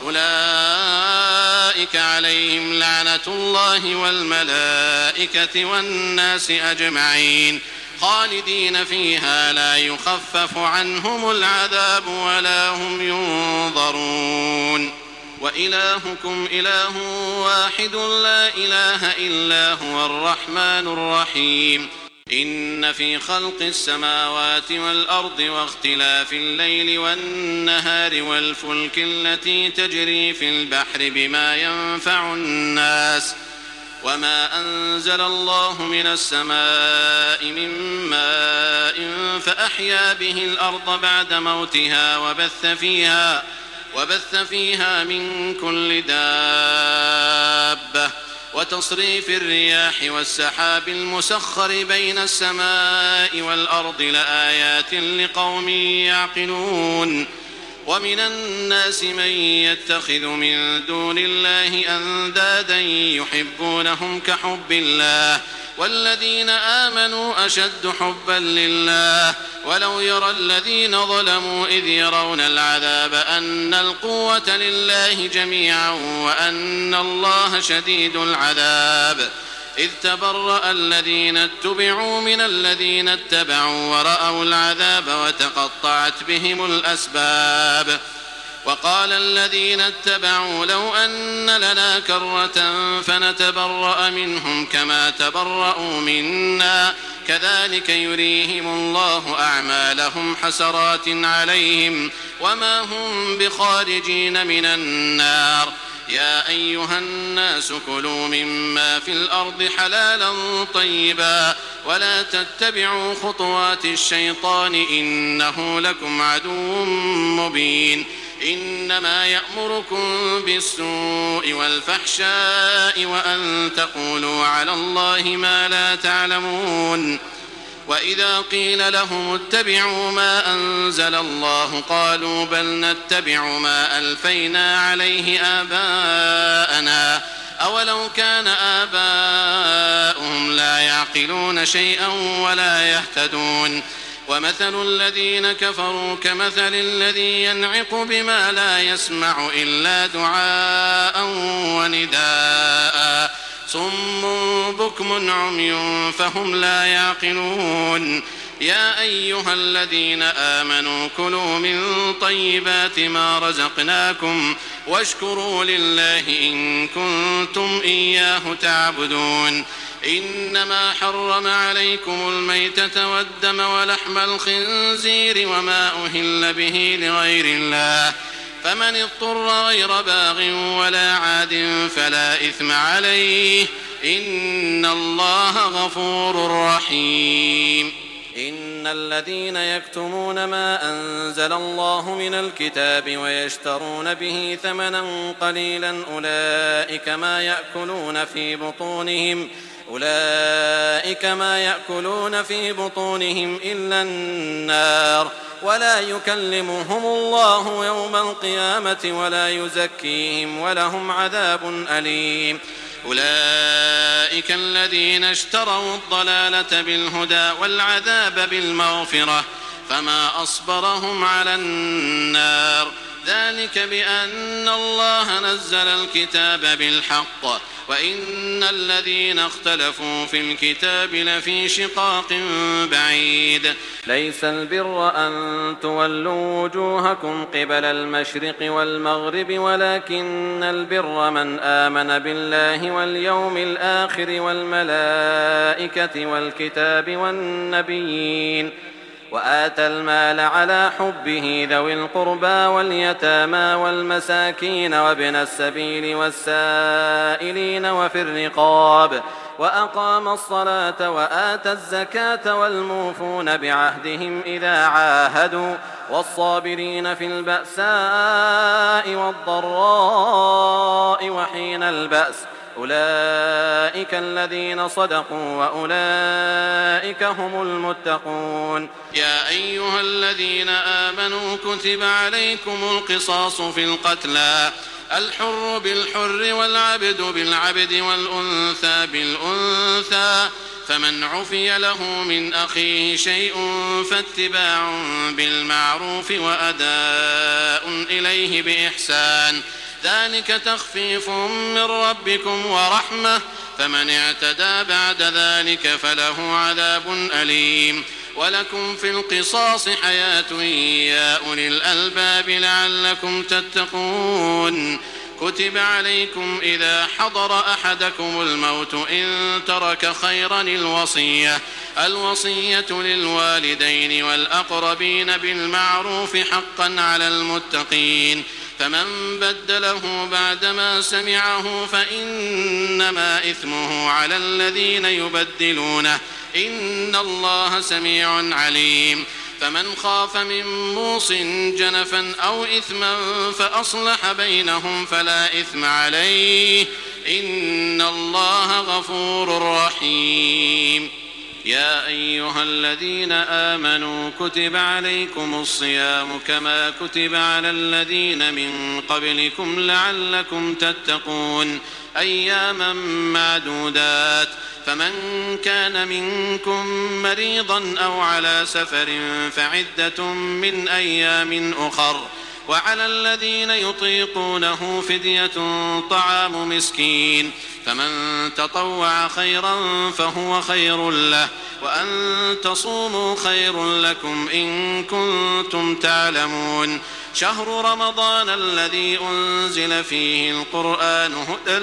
أولئك عليهم لعنة الله والملائكة والناس أجمعين خالدين فيها لا يخفف عنهم العذاب ولا هم ينظرون وإلهكم إله واحد لا إله إلا هو الرحمن الرحيم إن في خلق السماوات والأرض واختلاف الليل والنهار والفلك التي تجري في البحر بما ينفع الناس وما أنزل الله من السماء من ماء فأحيا به الأرض بعد موتها وبث فيها وبث فيها من كل دابة وتصريف الرياح والسحاب المسخر بين السماء والأرض لآيات لقوم يعقلون ومن الناس من يتخذ من دون الله أندادا يحبونهم كحب الله والذين آمنوا أشد حبا لله ولو يرى الذين ظلموا إذ يرون العذاب أن القوة لله جميعا وأن الله شديد العذاب إذ تبرأ الذين اتبعوا من الذين اتبعوا ورأوا العذاب وتقطعت بهم الأسباب وقال الذين اتبعوا لو أن لنا كرة فنتبرأ منهم كما تبرأوا منا كذلك يريهم الله أعمالهم حسرات عليهم وما هم بخارجين من النار يا أيها الناس كلوا مما في الأرض حلالا طيبا ولا تتبعوا خطوات الشيطان إنه لكم عدو مبين إنما يأمركم بالسوء والفحشاء وأن تقولوا على الله ما لا تعلمون وإذا قيل لهم اتبعوا ما أنزل الله قالوا بل نتبع ما ألفينا عليه آباءنا أولو كان آباؤهم لا يعقلون شيئا ولا يهتدون ومثل الذين كفروا كمثل الذي ينعق بما لا يسمع إلا دعاء ونداء صم بكم عمي فهم لا يعقلون يا أيها الذين آمنوا كلوا من طيبات ما رزقناكم واشكروا لله إن كنتم إياه تعبدون إنما حرم عليكم الميتة والدم ولحم الخنزير وما أهل به لغير الله فمن اضطر غير باغ ولا عاد فلا إثم عليه إن الله غفور رحيم إن الذين يكتمون ما أنزل الله من الكتاب ويشترون به ثمنا قليلا أولئك ما يأكلون في بطونهم أولئك ما يأكلون في بطونهم إلا النار ولا يكلمهم الله يوم القيامة ولا يزكيهم ولهم عذاب أليم. أولئك الذين اشتروا الضلالة بالهدى والعذاب بالمغفرة فما أصبرهم على النار ذلك بأن الله نزل الكتاب بالحق وإن الذين اختلفوا في الكتاب لفي شقاق بعيد. ليس البر أن تولوا وجوهكم قبل المشرق والمغرب ولكن البر من آمن بالله واليوم الآخر والملائكة والكتاب والنبيين وآتى المال على حبه ذوي القربى واليتامى والمساكين وابن السبيل والسائلين وفي الرقاب وأقام الصلاة وآتى الزكاة والموفون بعهدهم إذا عاهدوا والصابرين في البأساء والضراء وحين البأس أولئك الذين صدقوا وأولئك هم المتقون. يا أيها الذين آمنوا كتب عليكم القصاص في القتلى الحر بالحر والعبد بالعبد والأنثى بالأنثى فمن عفي له من أخيه شيء فاتباع بالمعروف وأداء إليه بإحسان ذلك تخفيف من ربكم ورحمة فمن اعتدى بعد ذلك فله عذاب أليم. ولكم في القصاص حياة يا أولي الألباب لعلكم تتقون. كتب عليكم إذا حضر أحدكم الموت إن ترك خيرا الوصية الوصية للوالدين والأقربين بالمعروف حقا على المتقين فمن بدله بعدما سمعه فإنما إثمه على الذين يبدلونه إن الله سميع عليم. فمن خاف من موص جنفا أو إثما فأصلح بينهم فلا إثم عليه إن الله غفور رحيم. يا أيها الذين آمنوا كتب عليكم الصيام كما كتب على الذين من قبلكم لعلكم تتقون أياما معدودات فمن كان منكم مريضا أو على سفر فعدة من أيام أخر وعلى الذين يطيقونه فدية طعام مسكين فمن تطوع خيرا فهو خير له وأن تصوموا خير لكم إن كنتم تعلمون. شهر رمضان الذي أنزل فيه القرآن هدى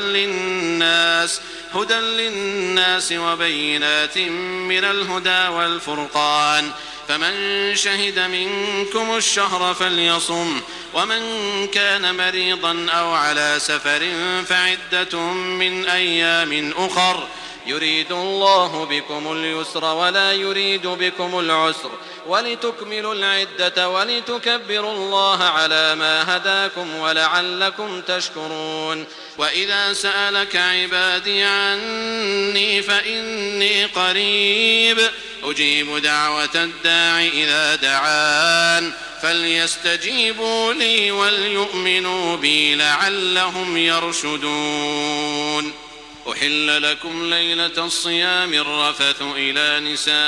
للناس هدى للناس وبينات من الهدى والفرقان فمن شهد منكم الشهر فليصم ومن كان مريضا أو على سفر فعدة من أيام أخر يريد الله بكم اليسر ولا يريد بكم العسر ولتكملوا العدة ولتكبروا الله على ما هداكم ولعلكم تشكرون. وإذا سألك عبادي عني فإني قريب أجيب دعوة الداع إذا دعان فليستجيبوا لي وليؤمنوا بي لعلهم يرشدون. أحل لكم ليلة الصيام الرفث إلى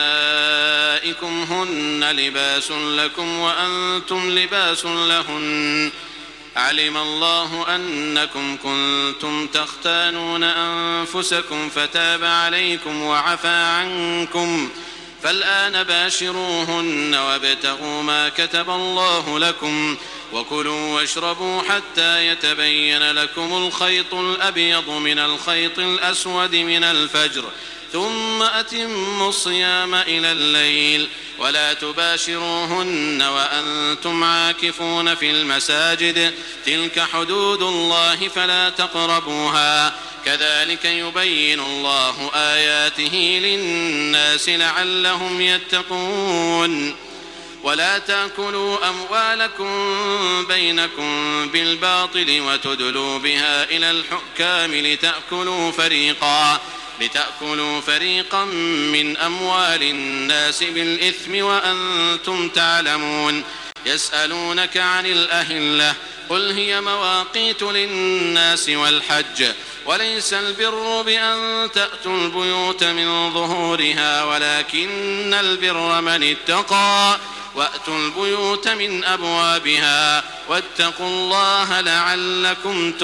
نسائكم هن لباس لكم وأنتم لباس لهن علم الله أنكم كنتم تختانون أنفسكم فتاب عليكم وعفى عنكم فالآن باشروهن وابتغوا ما كتب الله لكم وكلوا واشربوا حتى يتبين لكم الخيط الأبيض من الخيط الأسود من الفجر ثم أتموا الصيام إلى الليل ولا تباشروهن وأنتم عاكفون في المساجد تلك حدود الله فلا تقربوها كذلك يبين الله آياته للناس لعلهم يتقون. ولا تأكلوا أموالكم بينكم بالباطل وتدلوا بها إلى الحكام لتأكلوا فريقا لتأكلوا فريقا من أموال الناس بالإثم وأنتم تعلمون يسألونك عن الأهلة قل هي مواقيت للناس والحج وليس البر بأن تأتوا البيوت من ظهورها ولكن البر من اتقى وأتوا البيوت من أبوابها واتقوا الله لعلكم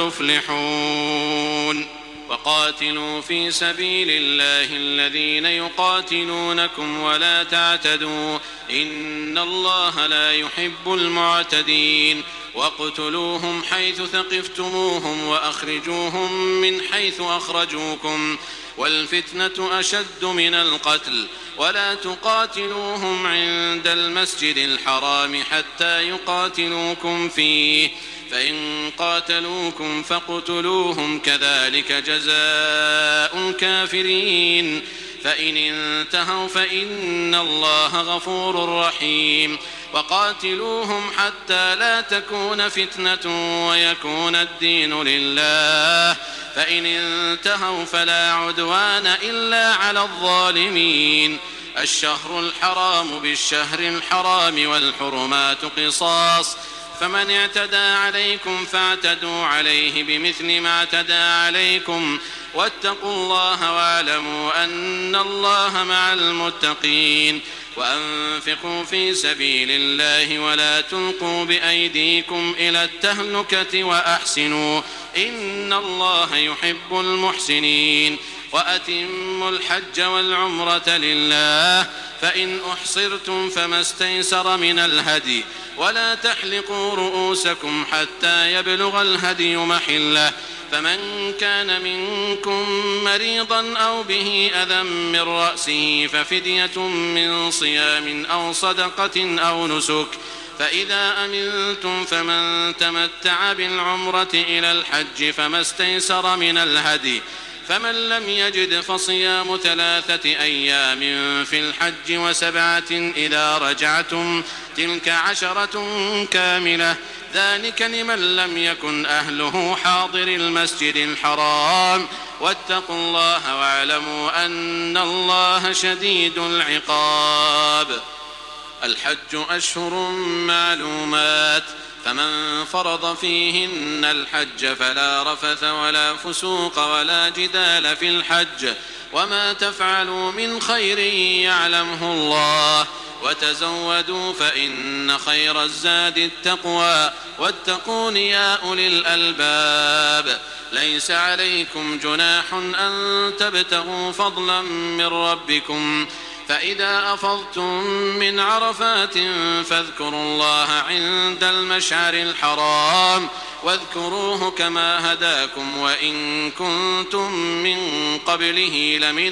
تفلحون وقاتلوا في سبيل الله الذين يقاتلونكم ولا تعتدوا إن الله لا يحب المعتدين واقتلوهم حيث ثقفتموهم وأخرجوهم من حيث أخرجوكم والفتنة أشد من القتل ولا تقاتلوهم عند المسجد الحرام حتى يقاتلوكم فيه فإن قاتلوكم فاقتلوهم كذلك جزاء الكافرين فإن انتهوا فإن الله غفور رحيم وقاتلوهم حتى لا تكون فتنة ويكون الدين لله فإن انتهوا فلا عدوان إلا على الظالمين الشهر الحرام بالشهر الحرام والحرمات قصاص فمن اعتدى عليكم فاعتدوا عليه بمثل ما اعتدى عليكم واتقوا الله واعلموا أن الله مع المتقين وأنفقوا في سبيل الله ولا تلقوا بأيديكم إلى التهلكة وأحسنوا إن الله يحب المحسنين وأتموا الحج والعمرة لله فإن أحصرتم فما استيسر من الهدي ولا تحلقوا رؤوسكم حتى يبلغ الهدي محله فمن كان منكم مريضا أو به أذى من رأسه ففدية من صيام أو صدقة أو نسك فإذا أمنتم فمن تمتع بالعمرة إلى الحج فما استيسر من الهدي فمن لم يجد فصيام ثلاثة أيام في الحج وسبعة إذا رجعتم تلك عشرة كاملة ذلك لمن لم يكن أهله حاضر المسجد الحرام واتقوا الله واعلموا أن الله شديد العقاب الحج أشهر معلومات فمن فرض فيهن الحج فلا رفث ولا فسوق ولا جدال في الحج وما تفعلوا من خير يعلمه الله وتزودوا فإن خير الزاد التقوى واتقون يا أولي الألباب ليس عليكم جناح أن تبتغوا فضلا من ربكم فإذا أفضتم من عرفات فاذكروا الله عند المشعر الحرام واذكروه كما هداكم وإن كنتم من قبله لمن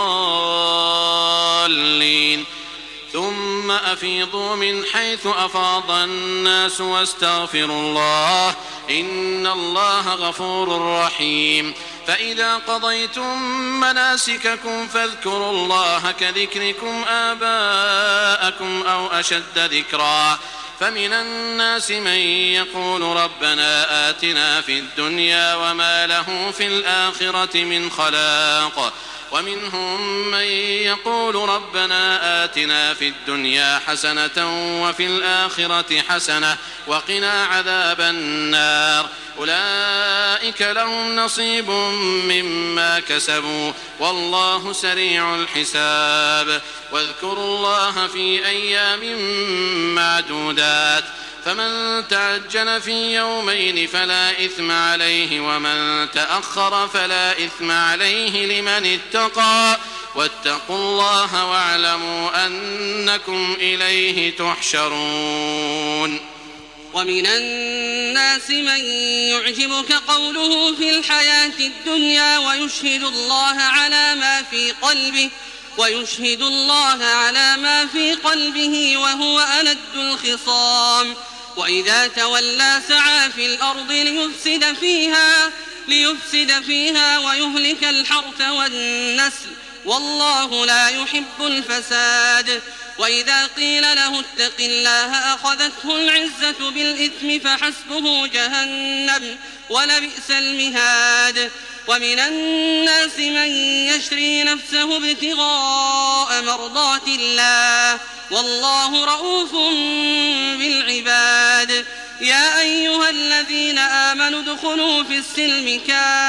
الضالين ثم أفيضوا من حيث أفاض الناس واستغفروا الله إن الله غفور رحيم فإذا قضيتم مناسككم فاذكروا الله كذكركم آباءكم أو أشد ذكرا فمن الناس من يقول ربنا آتنا في الدنيا وما له في الآخرة من خلاق ومنهم من يقول ربنا آتنا في الدنيا حسنة وفي الآخرة حسنة وقنا عذاب النار أولئك لهم نصيب مما كسبوا والله سريع الحساب واذكروا الله في أيام معدودات فمن تعجل في يومين فلا إثم عليه ومن تأخر فلا إثم عليه لمن اتقى واتقوا الله واعلموا أنكم إليه تحشرون ومن الناس من يعجبك قوله في الحياة الدنيا ويشهد الله على ما في قلبه ويشهد الله على ما في قلبه وهو ألد الخصام وإذا تولى سعى في الأرض ليفسد فيها ليفسد فيها ويهلك الحرث والنسل والله لا يحب الفساد وإذا قيل له اتق الله أخذته العزة بالإثم فحسبه جهنم ولبئس المهاد ومن الناس من يشري نفسه ابتغاء مرضات الله والله رؤوف بالعباد. يا أيها الذين آمنوا ادخلوا في السلم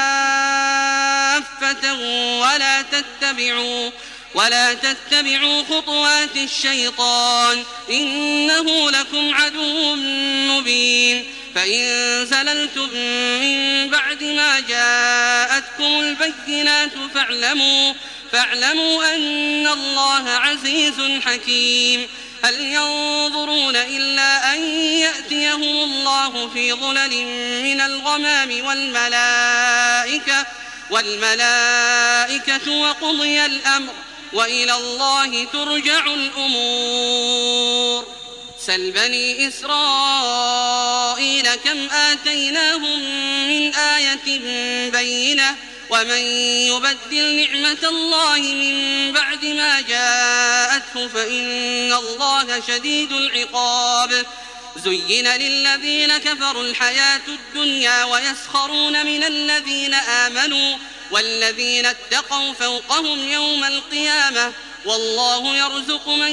كافة ولا تتبعوا ولا تتبعوا خطوات الشيطان إنه لكم عدو مبين. فإن زللتم من بعد ما جاءتكم البينات فاعلموا فاعلموا أن الله عزيز حكيم. هل ينظرون إلا أن يأتيهم الله في ظلل من الغمام والملائكة والملائكة وقضي الأمر وإلى الله ترجع الأمور. سل بني إسرائيل كم آتيناهم من آية بينة ومن يبدل نعمة الله من بعد ما جاءته فإن الله شديد العقاب. زين للذين كفروا الحياة الدنيا ويسخرون من الذين آمنوا والذين اتقوا فوقهم يوم القيامة والله يرزق من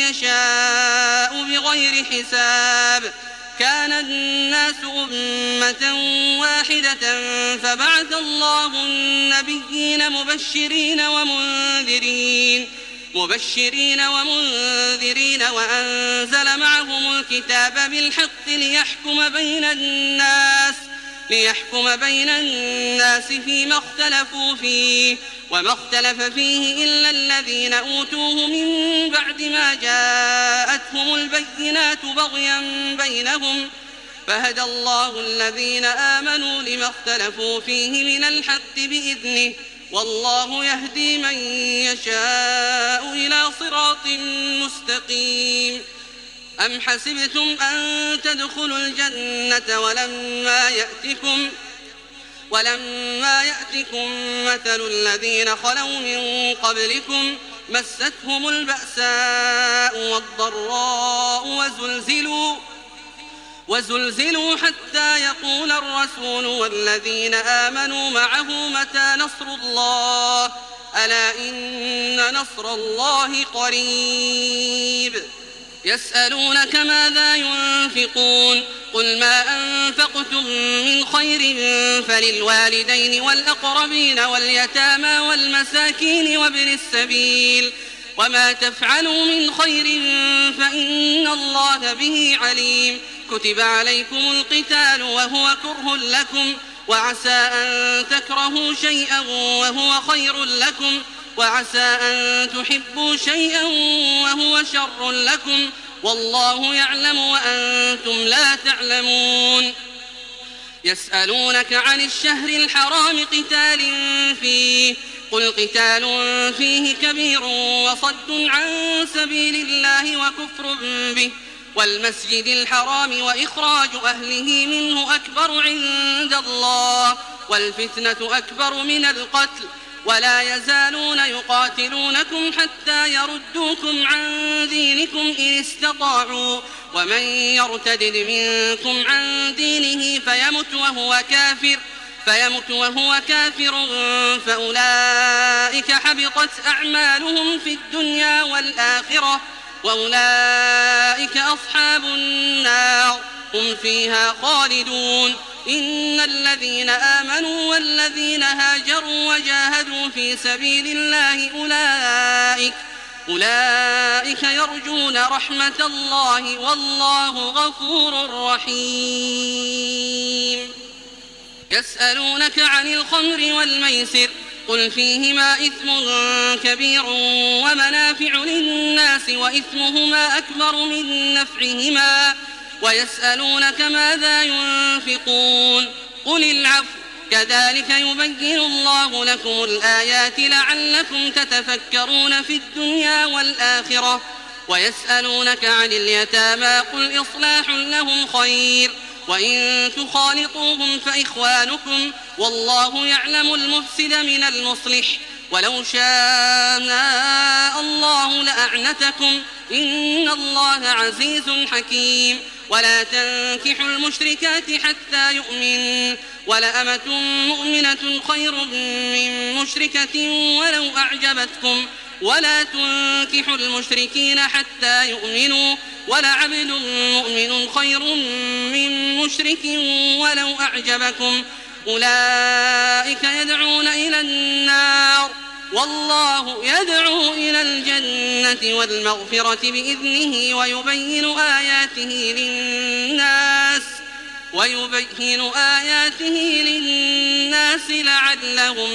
يشاء بغير حساب. كان الناس أمة واحدة فبعث الله النبيين مبشرين ومنذرين مبشرين ومنذرين وأنزل معهم الكتاب بالحق ليحكم بين الناس ليحكم بين الناس فيما اختلفوا فيه وما اختلف فيه إلا الذين أوتوه من بعد ما جاءتهم البينات بغيا بينهم فهدى الله الذين آمنوا لما اختلفوا فيه من الحق بإذنه والله يهدي من يشاء إلى صراط مستقيم. أم حسبتم أن تدخلوا الجنة ولما يأتكم ولما يأتكم مثل الذين خلوا من قبلكم مستهم البأساء والضراء وزلزلوا وزلزلوا حتى يقول الرسول والذين آمنوا معه متى نصر الله ألا إن نصر الله قريب. يسألونك ماذا ينفقون قل ما أنفقتم من خير فللوالدين والأقربين واليتامى والمساكين وابن السبيل وما تفعلوا من خير فإن الله به عليم. كتب عليكم القتال وهو كره لكم وعسى أن تكرهوا شيئا وهو خير لكم وعسى أن تحبوا شيئا وهو شر لكم والله يعلم وأنتم لا تعلمون. يسألونك عن الشهر الحرام قتال فيه قل قتال فيه كبير وصد عن سبيل الله وكفر به والمسجد الحرام وإخراج أهله منه أكبر عند الله والفتنة أكبر من القتل ولا يزالون يقاتلونكم حتى يردوكم عن دينكم إن استطاعوا ومن يرتدد منكم عن دينه فيمت وهو كافر فيمت وهو كافر فأولئك حبطت أعمالهم في الدنيا والآخرة وأولئك أصحاب النار هم فيها خالدون. إن الذين آمنوا والذين هاجروا وجاهدوا في سبيل الله أولئك أولئك يرجون رحمة الله والله غفور رحيم. يسألونك عن الخمر والميسر قل فيهما إثم كبير ومنافع للناس وإثمهما أكبر من نفعهما ويسألونك ماذا ينفقون قل العفو كذلك يبين الله لكم الآيات لعلكم تتفكرون في الدنيا والآخرة. ويسألونك عن اليتامى قل إصلاح لهم خير وإن تخالطوهم فإخوانكم والله يعلم المفسد من المصلح ولو شاء الله لأعنتكم إن الله عزيز حكيم. ولا تنكحوا المشركات حتى يؤمن ولأمة مؤمنة خير من مشركة ولو أعجبتكم ولا تنكحوا المشركين حتى يؤمنوا ولعبد مؤمن خير من مشرك ولو أعجبكم أولئك يدعون إلى النار والله يدعو إلى الجنة والمغفرة بإذنه ويبين آياته للناس ويبين آياته للناس لعلهم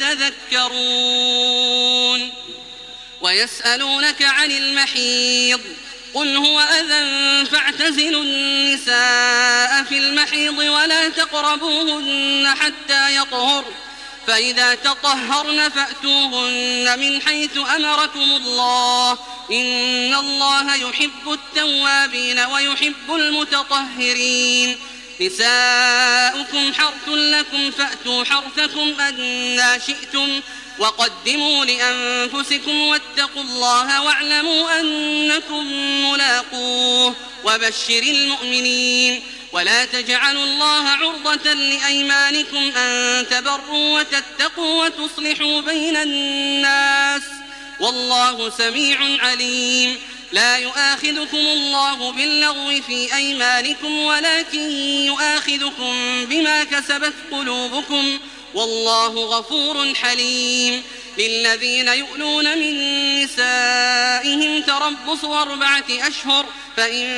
يتذكرون. ويسألونك عن المحيض قل هو أذى فاعتزلوا النساء في المحيض ولا تقربوهن حتى يطهرن فإذا تطهرن فأتوهن من حيث أمركم الله إن الله يحب التوابين ويحب المتطهرين. نساؤكم حرث لكم فأتوا حرثكم أنى شئتم وقدموا لأنفسكم واتقوا الله واعلموا أنكم ملاقوه وبشر المؤمنين. ولا تجعلوا الله عرضة لأيمانكم أن تبروا وتتقوا وتصلحوا بين الناس والله سميع عليم. لا يؤاخذكم الله باللغو في أيمانكم ولكن يؤاخذكم بما كسبت قلوبكم والله غفور حليم. للذين يؤلون من نسائهم تربص أربعة أشهر فإن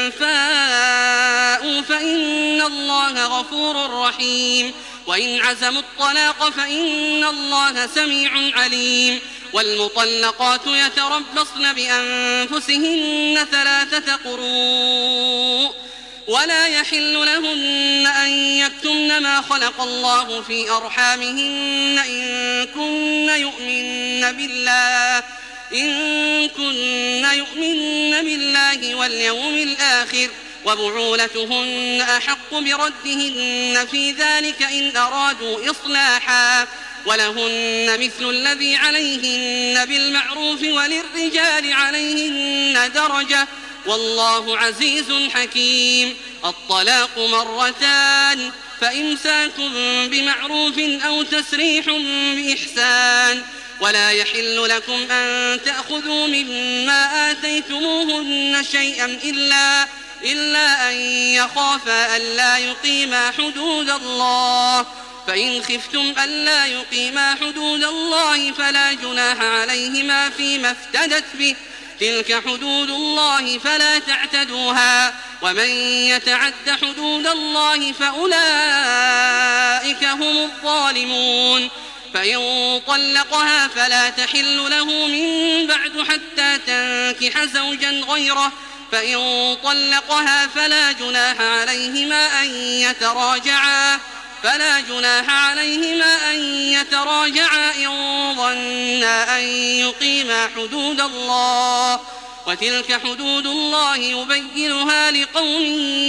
فاءوا فإن الله غفور رحيم. وإن عزموا الطلاق فإن الله سميع عليم. والمطلقات يتربصن بأنفسهن ثلاثة قروء ولا يحل لهن أن يكتمن ما خلق الله في أرحامهن إن كن يؤمن بالله إن كن يؤمن بالله واليوم الآخر وبعولتهن أحق بردهن في ذلك إن أرادوا إصلاحا ولهن مثل الذي عليهن بالمعروف وللرجال عليهن درجة والله عزيز حكيم. الطلاق مرتان فإمساك بمعروف أو تسريح بإحسان ولا يحل لكم أن تأخذوا مما آتيتموهن شيئا إلا, إلا أن يخافا ألا يقيما حدود الله فإن خفتم ألا يقيما حدود الله فلا جناح عليهما فيما افتدت به تلك حدود الله فلا تعتدوها ومن يتعد حدود الله فأولئك هم الظالمون. فإن طلقها فلا تحل له من بعد حتى تنكح زوجا غيره فإن طلقها فلا جناح عليهما أن يتراجعا فلا جناح عليهما أن يتراجعا إن ظنا أن يقيما حدود الله وتلك حدود الله يبينها لقوم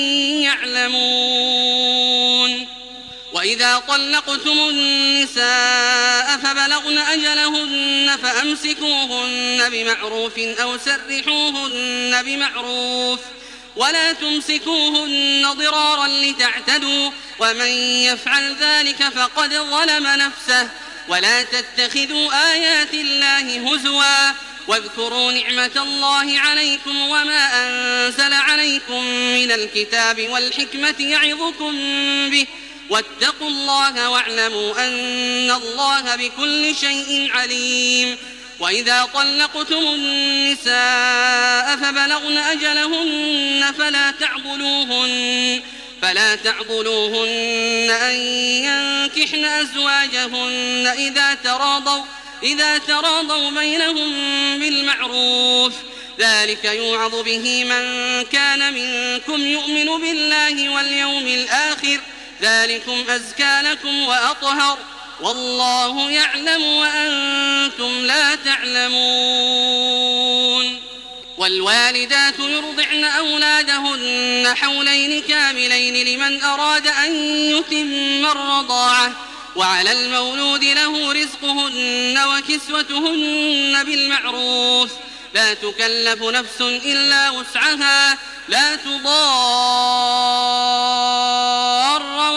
يعلمون. وإذا طلقتم النساء فبلغن أجلهن فأمسكوهن بمعروف أو سرحوهن بمعروف ولا تمسكوهن ضرارا لتعتدوا ومن يفعل ذلك فقد ظلم نفسه. ولا تتخذوا آيات الله هزوا واذكروا نعمة الله عليكم وما أنزل عليكم من الكتاب والحكمة يعظكم به واتقوا الله واعلموا أن الله بكل شيء عليم. وإذا طلقتم النساء فبلغن أجلهن فلا تعضلوهن فلا تعضلوهن أن ينكحن أزواجهن إذا تراضوا إذا تراضوا بينهم بالمعروف ذلك يوعظ به من كان منكم يؤمن بالله واليوم الآخر ذلكم أزكى لكم وأطهر والله يعلم وأنتم لا تعلمون. والوالدات يرضعن أولادهن حولين كاملين لمن أراد أن يتم الرضاعة وعلى المولود له رزقهن وكسوتهن بالمعروف لا تكلف نفس إلا وسعها لا تضار والدة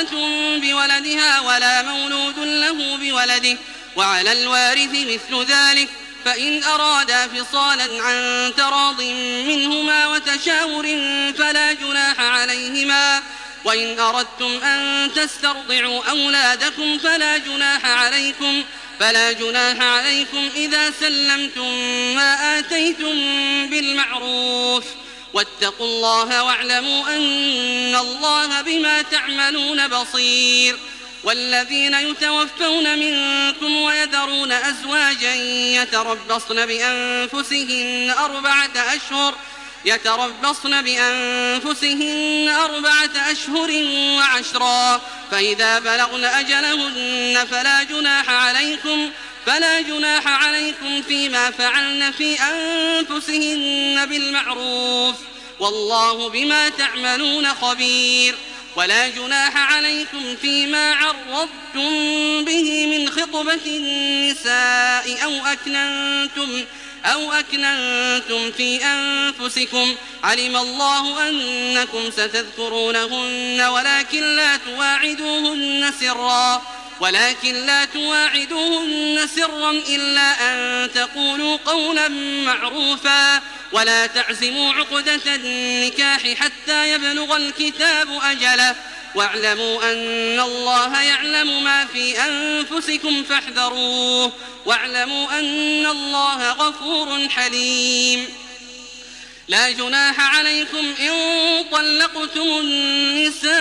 والدة بولدها ولا مولود له بولده، وعلى الوارث مثل ذلك، فإن أرادا فصالا عن تراض منهما وتشاور فلا جناح عليهما. وإن أردتم أن تسترضعوا أولادكم فلا جناح عليكم فلا جناح عليكم إذا سلمتم ما آتيتم بالمعروف، واتقوا الله واعلموا أن الله بما تعملون بصير. والذين يتوفون منكم ويذرون أزواجا يتربصن بأنفسهن أربعة أشهر يتربصن بأنفسهن أربعة أشهر وعشرا، فإذا بلغن أجلهن فلا جناح عليكم فلا جناح عليكم فيما فعلن في أنفسهن بالمعروف، والله بما تعملون خبير. ولا جناح عليكم فيما عرضتم به من خطبة النساء أو أكننتم أو أكننتم في أنفسكم، علم الله أنكم ستذكرونهن ولكن لا تواعدوهن سرا ولكن لا تواعدوهن سرا إلا أن تقولوا قولا معروفا، ولا تعزموا عقدة النكاح حتى يبلغ الكتاب أجله، واعلموا أن الله يعلم ما في أنفسكم فاحذروه، واعلموا أن الله غفور حليم. لا جناح عليكم إن طلقتم النساء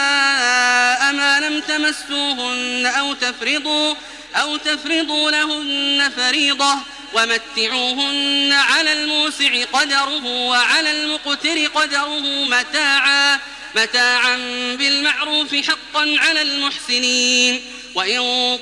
ما لم تمسوهن أو تفرضوا, أو تفرضوا لهن فريضة، ومتعوهن على الموسع قدره وعلى المقتر قدره متاعا متاعا بالمعروف حقا على المحسنين. وإن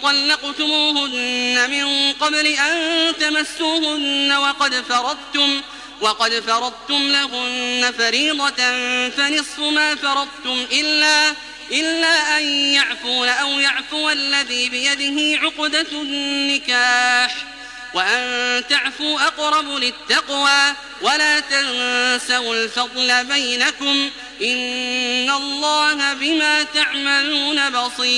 طلقتموهن من قبل أن تمسوهن وقد فرضتم وقد فرضتم لهن فريضة فنصف ما فرضتم إلا إلا أن يعفون أو يعفو الذي بيده عقدة النكاح، وأن تعفوا أقرب للتقوى، ولا تنسوا الفضل بينكم، إن الله بما تعملون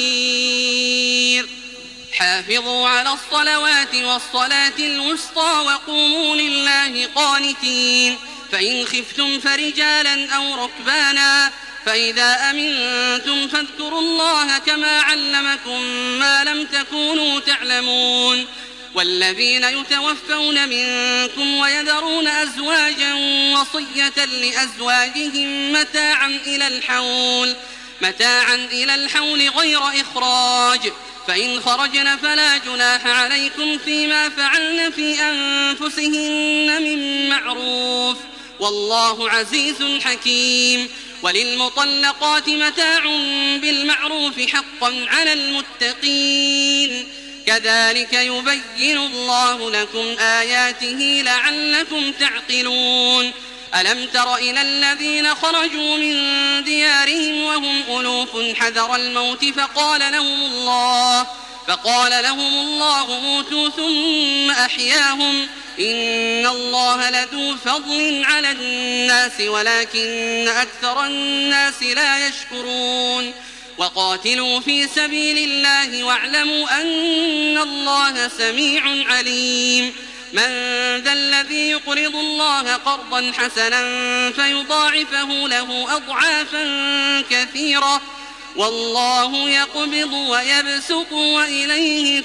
بصير. حافظوا على الصلوات والصلاة الوسطى وقوموا لله قانتين. فإن خفتم فرجالا أو ركبانا، فإذا أمنتم فاذكروا الله كما علمكم ما لم تكونوا تعلمون. والذين يتوفون منكم ويذرون أزواجا وصية لأزواجهم متاعا إلى الحول متاعا إلى الحول غير إخراج، فإن خرجن فلا جناح عليكم فيما فعلن في أنفسهن من معروف، والله عزيز حكيم. وللمطلقات متاع بالمعروف حقا على المتقين، كذلك يبين الله لكم آياته لعلكم تعقلون. ألم تر إلى الذين خرجوا من ديارهم وهم ألوف حذر الموت فقال لهم الله فقال لهم الله موتوا ثم أحياهم، إن الله لذو فضل على الناس ولكن أكثر الناس لا يشكرون. وقاتلوا في سبيل الله واعلموا أن الله سميع عليم. من ذا الذي يقرض الله قرضا حسنا فيضاعفه له أضعافا كثيرة، والله يقبض ويبسط وإليه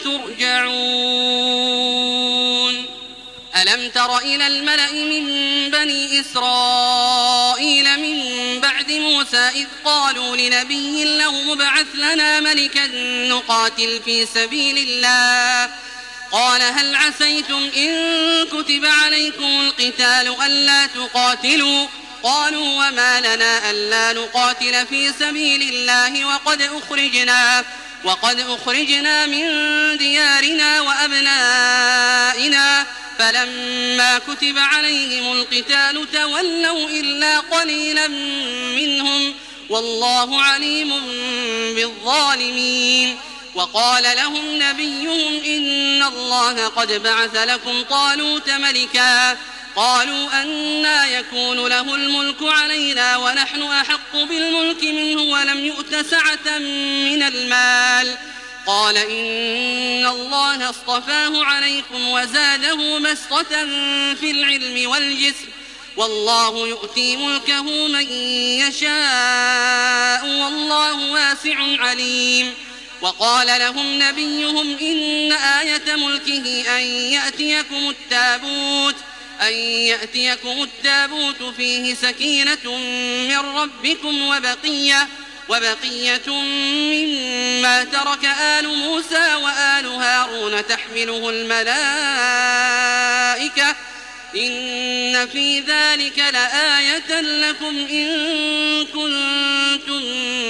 ترجعون. ألم تر إلى الملأ من بني إسرائيل من بعد موسى إذ قالوا لنبي له ابعث لنا ملكا نقاتل في سبيل الله، قال هل عسيتم إن كتب عليكم القتال ألا تقاتلوا؟ قالوا وما لنا ألا نقاتل في سبيل الله وقد أخرجنا وقد أخرجنا من ديارنا وأبنائنا، فلما كتب عليهم القتال تولوا إلا قليلا منهم، والله عليم بالظالمين. وقال لهم نبيهم إن الله قد بعث لكم طالوت ملكا قالوا أنى يكون له الملك علينا ونحن أحق بالملك منه ولم يؤت سعة من المال. قال إن الله اصطفاه عليكم وزاده بسطة في العلم والجسم والله يؤتي ملكه من يشاء والله واسع عليم. وقال لهم نبيهم إن آية ملكه أن يأتيكم التابوت أن يأتيكم التابوت فيه سكينة من ربكم وبقية وبقية مما ترك آل موسى وآل هارون تحمله الملائكة إن في ذلك لآية لكم إن كنتم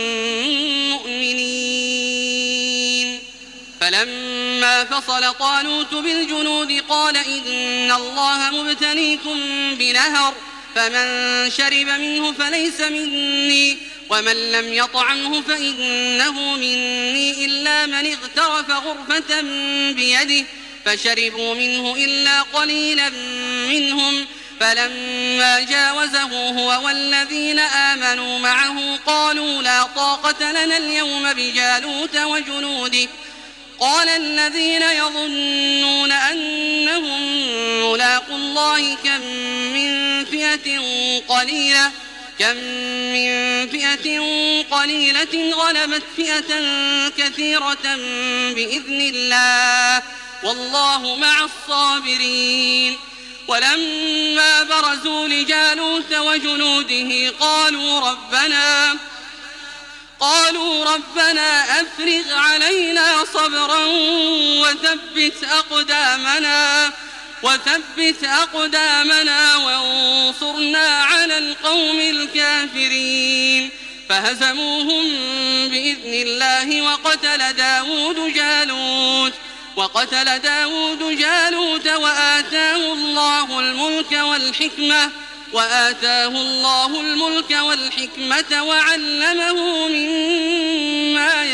مؤمنين. فلما فصل طالوت بالجنود قال إن الله مبتليكم بنهر فمن شرب منه فليس مني ومن لم يطعمه فإنه مني إلا من اغترف غرفة بيده فشربوا منه إلا قليلا منهم. فلما جاوزه هو والذين آمنوا معه قالوا لا طاقة لنا اليوم بجالوت وجنوده. قال الذين يظنون أنهم ملاقو الله كم من فئة قليلة كم من فئة قليلة غلبت فئة كثيرة بإذن الله والله مع الصابرين. ولما برزوا لجالوت وجنوده قالوا ربنا قالوا ربنا أفرغ علينا صبرا وثبت أقدامنا وثبت أقدامنا وانصرنا على القوم الكافرين. فهزموهم بإذن الله وقتل داود جالوت وقتل داود جالوت وآتاه الله الملك والحكمة وآتاه الله الملك والحكمة وعلمه مما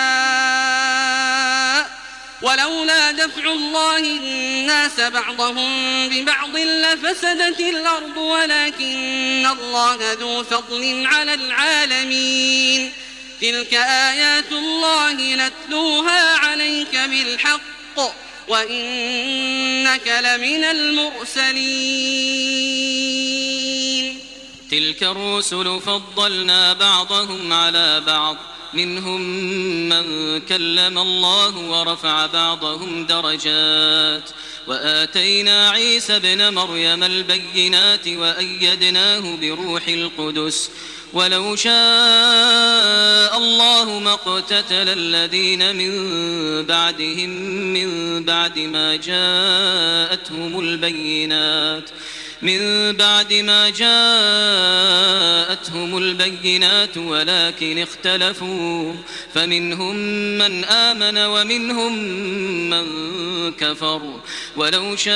يشاء. ولولا دفع الله الناس بعضهم ببعض لفسدت الأرض ولكن الله ذو فضل على العالمين. تلك آيات الله نتلوها عليك بالحق وإنك لمن المرسلين. تلك الرسل فضلنا بعضهم على بعض منهم من كلم الله ورفع بعضهم درجات وآتينا عيسى ابن مريم البينات وأيدناه بروح القدس ولو شاء الله ما اقتتل الذين من بعدهم من بعد ما جاءتهم البينات من بعد ما جاءتهم البينات ولكن اختلفوا فمنهم من آمن ومنهم من كفر ولو شاء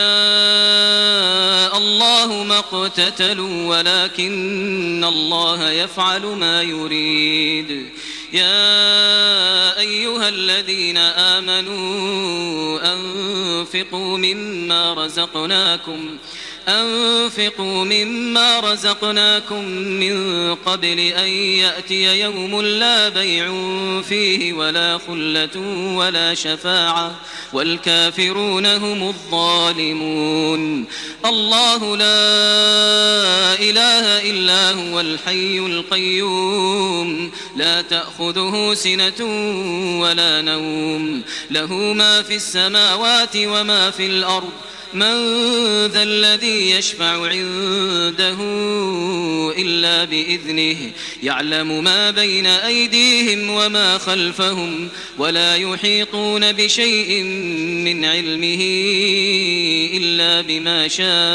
الله ما اقتتلوا ولكن الله يفعل ما يريد. يا أيها الذين آمنوا أنفقوا مما رزقناكم أنفقوا مما رزقناكم من قبل أن يأتي يوم لا بيع فيه ولا خلة ولا شفاعة والكافرون هم الظالمون. الله لا إله إلا هو الحي القيوم لا تأخذه سنة ولا نوم له ما في السماوات وما في الأرض من ذا الذي يشفع عنده إلا بإذنه يعلم ما بين أيديهم وما خلفهم ولا يحيطون بشيء من علمه إلا بما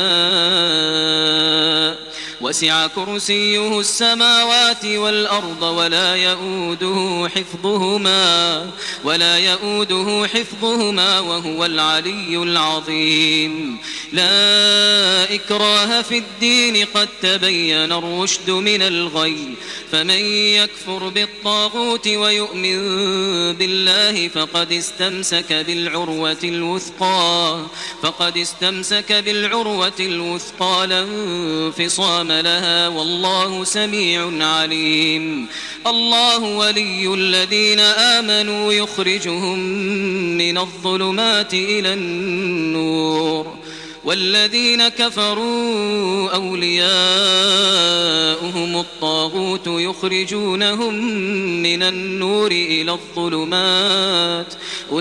شاء وسع كرسيه السماوات والأرض ولا يؤوده حفظهما ولا يؤوده حفظهما وهو العلي العظيم. لا إكراه في الدين قد تبين الرشد من الغي فمن يكفر بالطاغوت ويؤمن بالله فقد استمسك بالعروة الوثقى فقد استمسك بالعروة الوثقى لا انفصام لها والله سميع عليم. الله ولي الذين آمنوا يخرجهم من الظلمات إلى النور والذين كفروا أولياؤهم الطاغوت يخرجونهم من النور إلى الظلمات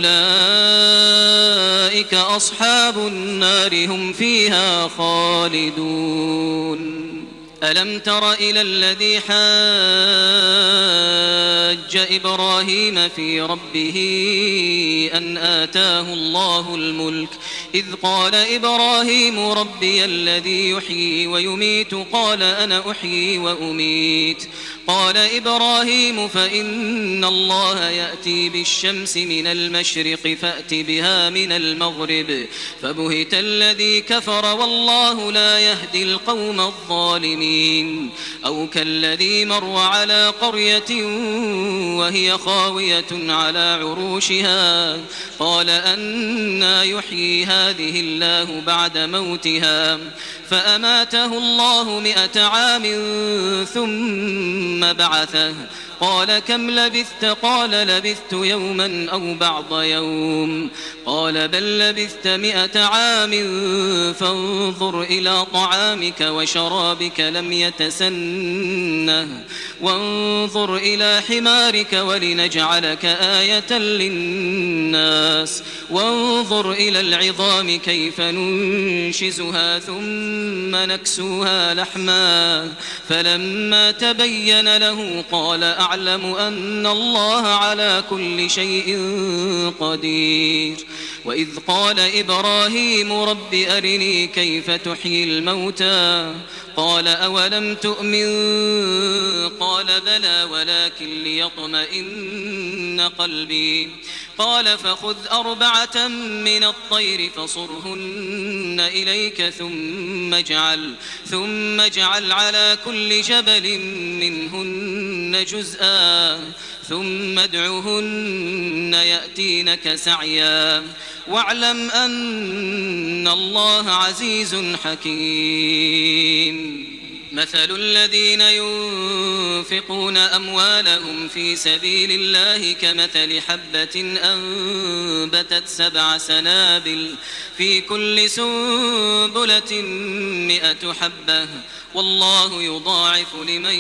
أولئك أصحاب النار هم فيها خالدون. ألم تر إلى الذي حاج إبراهيم في ربه أن آتاه الله الملك إذ قال إبراهيم ربي الذي يحيي ويميت قال أنا أحيي وأميت قال إبراهيم فإن الله يأتي بالشمس من المشرق فأت بها من المغرب فبهت الذي كفر والله لا يهدي القوم الظالمين. أو كالذي مر على قرية وهي خاوية على عروشها قال أنى يحيي هذه الله بعد موتها فأماته الله مئة عام ثم بعثه قال كم لبثت قال لبثت يوما أو بعض يوم قال بل لبثت مئة عام فانظر إلى طعامك وشرابك لم يتسنه وانظر إلى حمارك ولنجعلك آية للناس وانظر إلى العظام كيف ننشزها ثم نكسوها لحما فلما تبين له قال أعلم أن الله على كل شيء قدير. وإذ قال إبراهيم رب أرني كيف تحيي الموتى قال أولم تؤمن قال بلى ولكن ليطمئن قلبي قال فخذ أربعة من الطير فصرهن إليك ثم اجعل ثم اجعل على كل جبل منهن جزءا ثم ادعهن يأتينك سعيا واعلم أن الله عزيز حكيم. مثل الذين ينفقون أموالهم في سبيل الله كمثل حبة أنبتت سبع سنابل في كل سنبلة مئة حبة والله يضاعف لمن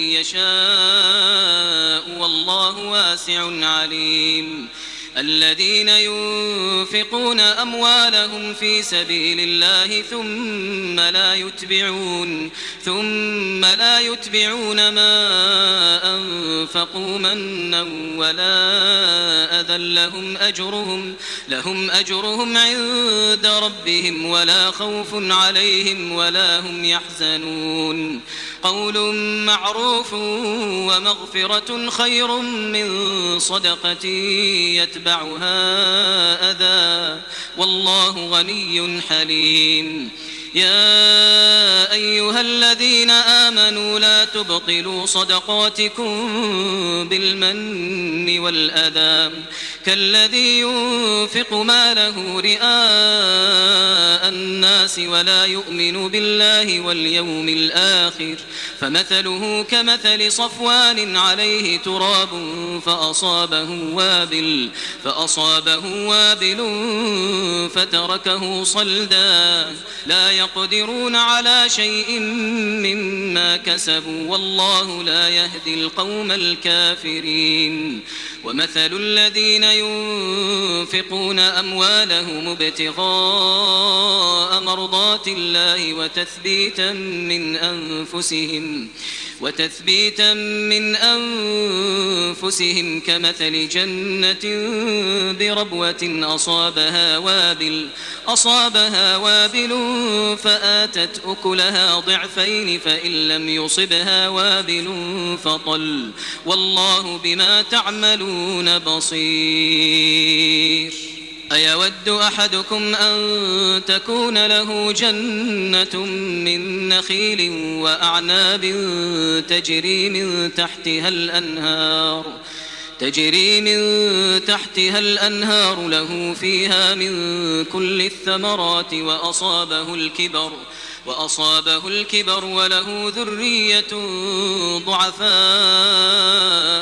يشاء والله واسع عليم. الذين ينفقون أموالهم في سبيل الله ثم لا يتبعون ثم لا يتبعون ما أنفقوا منا ولا أذى لهم أجرهم لهم أجرهم عند ربهم ولا خوف عليهم ولا هم يحزنون. قول معروف ومغفرة خير من صدقة يتبعها أذى والله غني حليم. يا أيها الذين آمنوا لا تبطلوا صدقاتكم بالمن والأذى كالذي ينفق ماله رئاء الناس ولا يؤمن بالله واليوم الآخر فمثله كمثل صفوان عليه تراب فأصابه وابل فأصابه وابل فتركه صلدا لا يقدرون على شيء مما كسبوا والله لا يهدي القوم الكافرين. ومثل الذين ينفقون أموالهم ابتغاء مرضات الله وتثبيتا من أنفسهم وتثبيتا من أنفسهم كمثل جنة بربوة أصابها وابل أصابها وابل فآتت أكلها ضعفين فإن لم يصبها وابل فطل والله بما تعملون بصير. أيود أحدكم أن تكون له جنة من نخيل وأعناب تجري من تحتها الأنهار تجري من تحتها الأنهار له فيها من كل الثمرات وأصابه الكبر وأصابه الكبر وله ذرية ضعفاء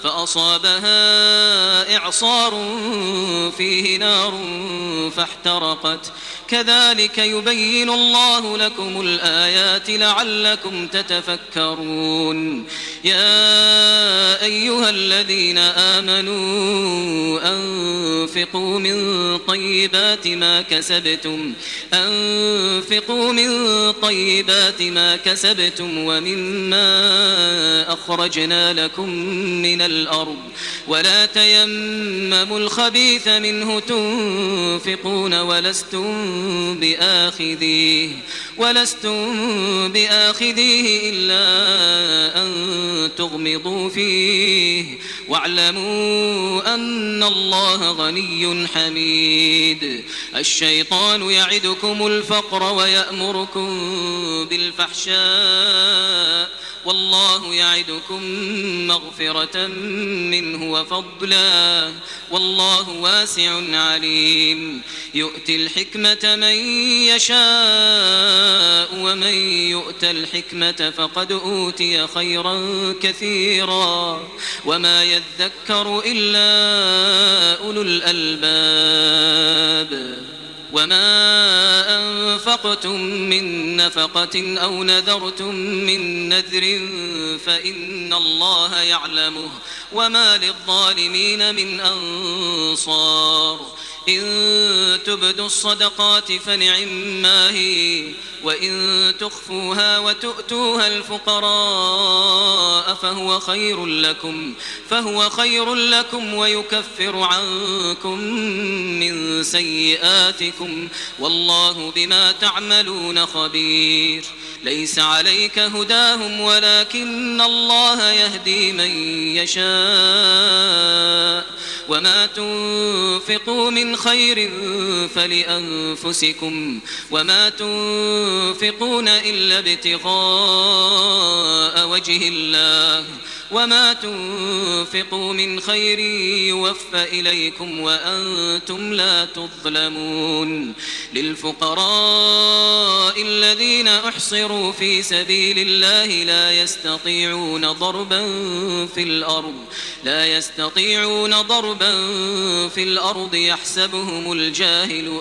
فأصابها إعصار فيه نار فاحترقت كذلك يبين الله لكم الآيات لعلكم تتفكرون. يا أيها الذين آمنوا أنفقوا من طيبات ما كسبتم أنفقوا من طيبات ما كسبتم ومما أخرجنا لكم من الأرض ولا تيمموا الخبيث منه تنفقون ولستم بآخذيه ولستم بآخذيه إلا أن تغمضوا فيه واعلموا أن الله غني حميد. الشيطان يعدكم الفقر ويأمركم بالفحشاء والله يعدكم مغفرة منه وفضلا والله واسع عليم. يؤتي الحكمة من يشاء ومن يؤت الحكمة فقد أوتي خيرا كثيرا وما يذكر إلا أولو الألباب. وما أنفقتم من نفقة أو نذرتم من نذر فإن الله يعلمه وما للظالمين من أنصار. إن تبدوا الصدقات فنعما هي وإن تخفوها وتؤتوها الفقراء فهو خير لكم فهو خير لكم ويكفر عنكم من سيئاتكم والله بما تعملون خبير. ليس عليك هداهم ولكن الله يهدي من يشاء وما تنفقوا من خير فلأنفسكم وما تنفقون إلا ابتغاء وجه الله وما تنفقوا من خير يوفى إليكم وأنتم لا تظلمون. للفقراء الذين أحصروا في سبيل الله لا يستطيعون ضربا في الأرض لا يستطيعون ضربا في الأرض يحسبهم الجاهل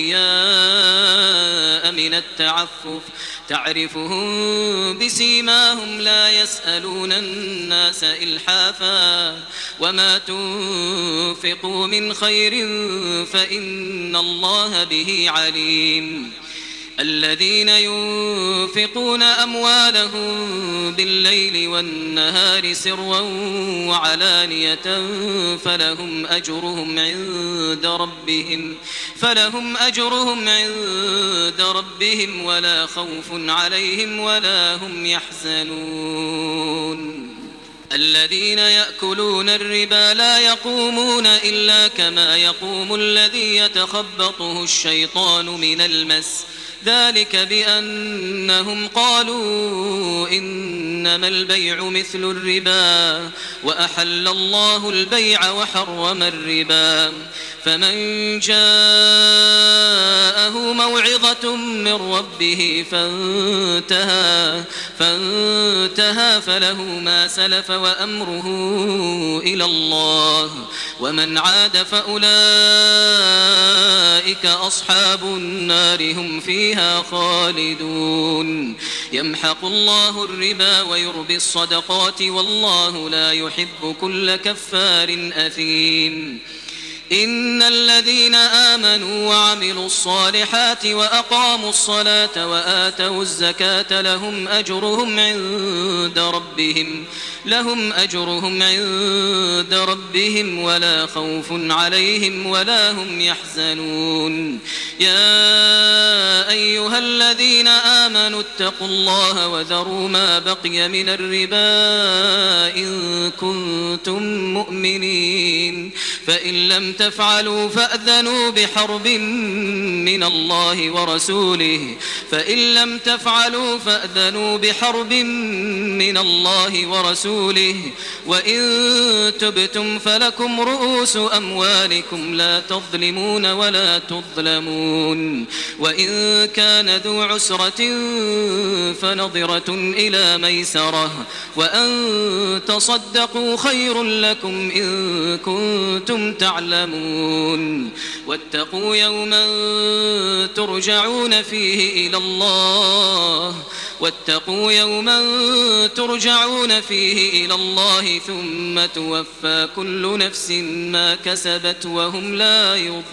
أغنياء من التعفف تعرفهم بسيماهم لا يسألون الناس إلحافا وما تنفقوا من خير فإن الله به عليم. الذين ينفقون أموالهم بالليل والنهار سرا وعلانية فلهم أجرهم عند ربهم فلهم أجرهم عند ربهم ولا خوف عليهم ولا هم يحزنون. الذين يأكلون الربا لا يقومون إلا كما يقوم الذي يتخبطه الشيطان من المس ذلك بأنهم قالوا إنما البيع مثل الربا وأحل الله البيع وحرم الربا. فمن جاءه موعظة من ربه فانتهى فانتهى فله ما سلف وأمره إلى الله ومن عاد فأولئك أصحاب النار هم فيها خالدون. يمحق الله الربا ويربي الصدقات والله لا يحب كل كفار أثيم. إن الذين آمنوا وعملوا الصالحات وأقاموا الصلاة وآتوا الزكاة لهم أجرهم عند ربهم لهم أجرهم عند ربهم ولا خوف عليهم ولا هم يحزنون. يا أيها الذين آمنوا اتقوا الله وذروا ما بقي من الربا إن كنتم مؤمنين فإن لم تفعلوا فأذنوا بحرب من الله ورسوله فإن لم تفعلوا فأذنوا بحرب من الله ورسوله وإن تبتم فلكم رؤوس أموالكم لا تظلمون ولا تظلمون وإن كان ذو عسرة فنظرة إلى ميسرة وأن تصدقوا خير لكم إن كنتم تعلمون واتقوا يوما ترجعون فيه إلى الله واتقوا يوما ترجعون فيه إلى الله ثم توفى كل نفس ما كسبت وهم لا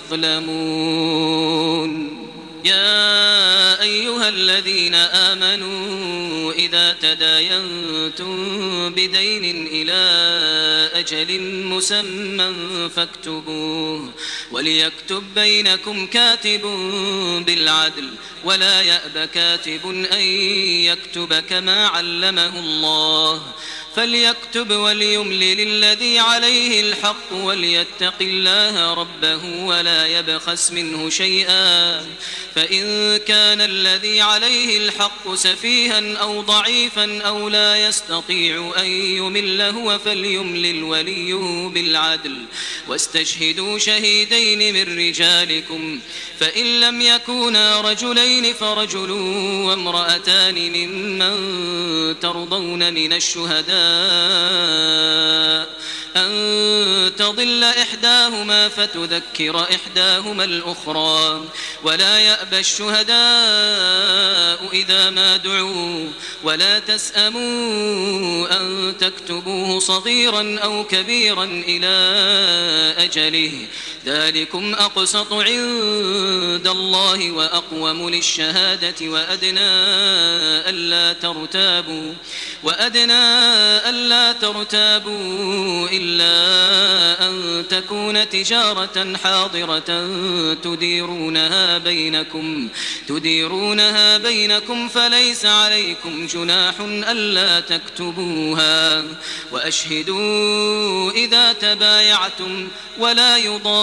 يظلمون يا أيها الذين آمنوا إذا تداينتم بدين إلى أجل مسمى فاكتبوه وليكتب بينكم كاتب بالعدل ولا يأب كاتب أن يكتب كما علمه الله فليكتب وليملل الذي عليه الحق وليتق الله ربه ولا يبخس منه شيئا فإن كان الذي عليه الحق سفيها أو ضعيفا أو لا يستطيع أن يمل هو فليملل وليه بالعدل واستشهدوا شهيدين من رجالكم فإن لم يكونا رجلين فرجل وامرأتان ممن ترضون من الشهداء أن تضل إحداهما فتذكر إحداهما الأخرى ولا يأبى الشهداء إذا ما دعوا ولا تسأموا أن تكتبوه صغيرا أو كبيرا إلى أجله ذلكم أقسط عند الله وأقوم للشهادة وأدنى ألا ترتابوا وأدنى ألا ترتابوا إلا أن تكون تجارة حاضرة تديرونها بينكم تديرونها بينكم فليس عليكم جناح ألا تكتبوها وأشهدوا إذا تبايعتم ولا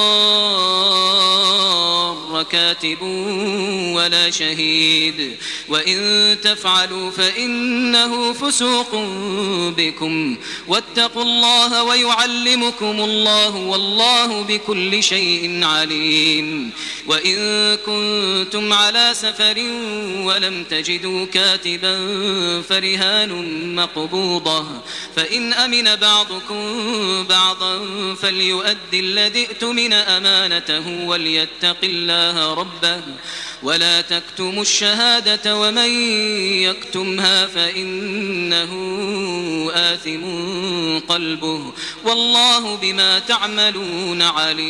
يضار كاتب ولا شهيد وإن تفعلوا فإنه فسوق بكم واتقوا الله ويعلمكم الله والله بكل شيء عليم وإن كنتم على سفر ولم تجدوا كاتبا فرهان مقبوضة فإن أمن بعضكم بعضا فليؤدي الذي ائتمن أمانته وليتق الله ربه ولا تكتموا الشهادة ومن يكتمها فإنه آثم قلبه والله بما تعملون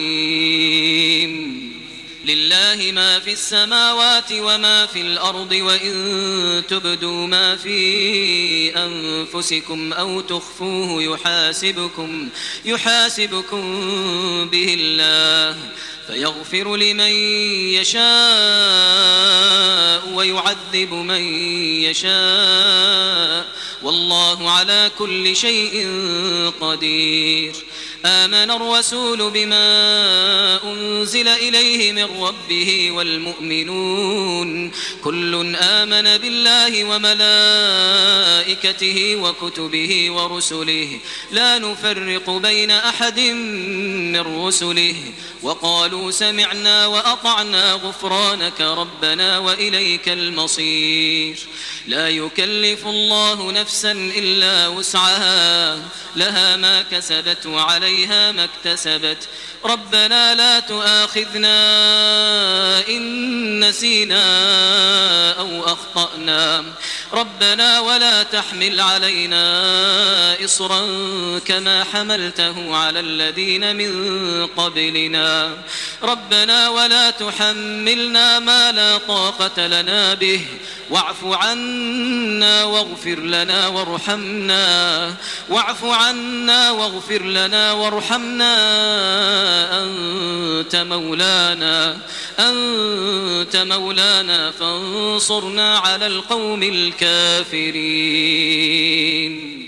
عليم لله ما في السماوات وما في الأرض وإن تبدوا ما في أنفسكم أو تخفوه يحاسبكم يحاسبكم به الله فيغفر لمن يشاء ويعذب من يشاء والله على كل شيء قدير آمن الرسول بما أنزل إليه من ربه والمؤمنون كل آمن بالله وملائكته وكتبه ورسله لا نفرق بين أحد من رسله وقالوا سمعنا وأطعنا غفرانك ربنا وإليك المصير لا يكلف الله نفسا إلا وسعها لها ما كسبت وعليها ما اكتسبت ربنا لا تؤاخذنا إن نسينا أو أخطأنا ربنا ولا تحمل علينا إصرا كما حملته على الذين من قبلنا ربنا ولا تحملنا ما لا طاقة لنا به واعف عنا واغفر لنا وارحمنا واعف عنا واغفر لنا وارحمنا أنت مولانا أنت مولانا فانصرنا على القوم الكافرين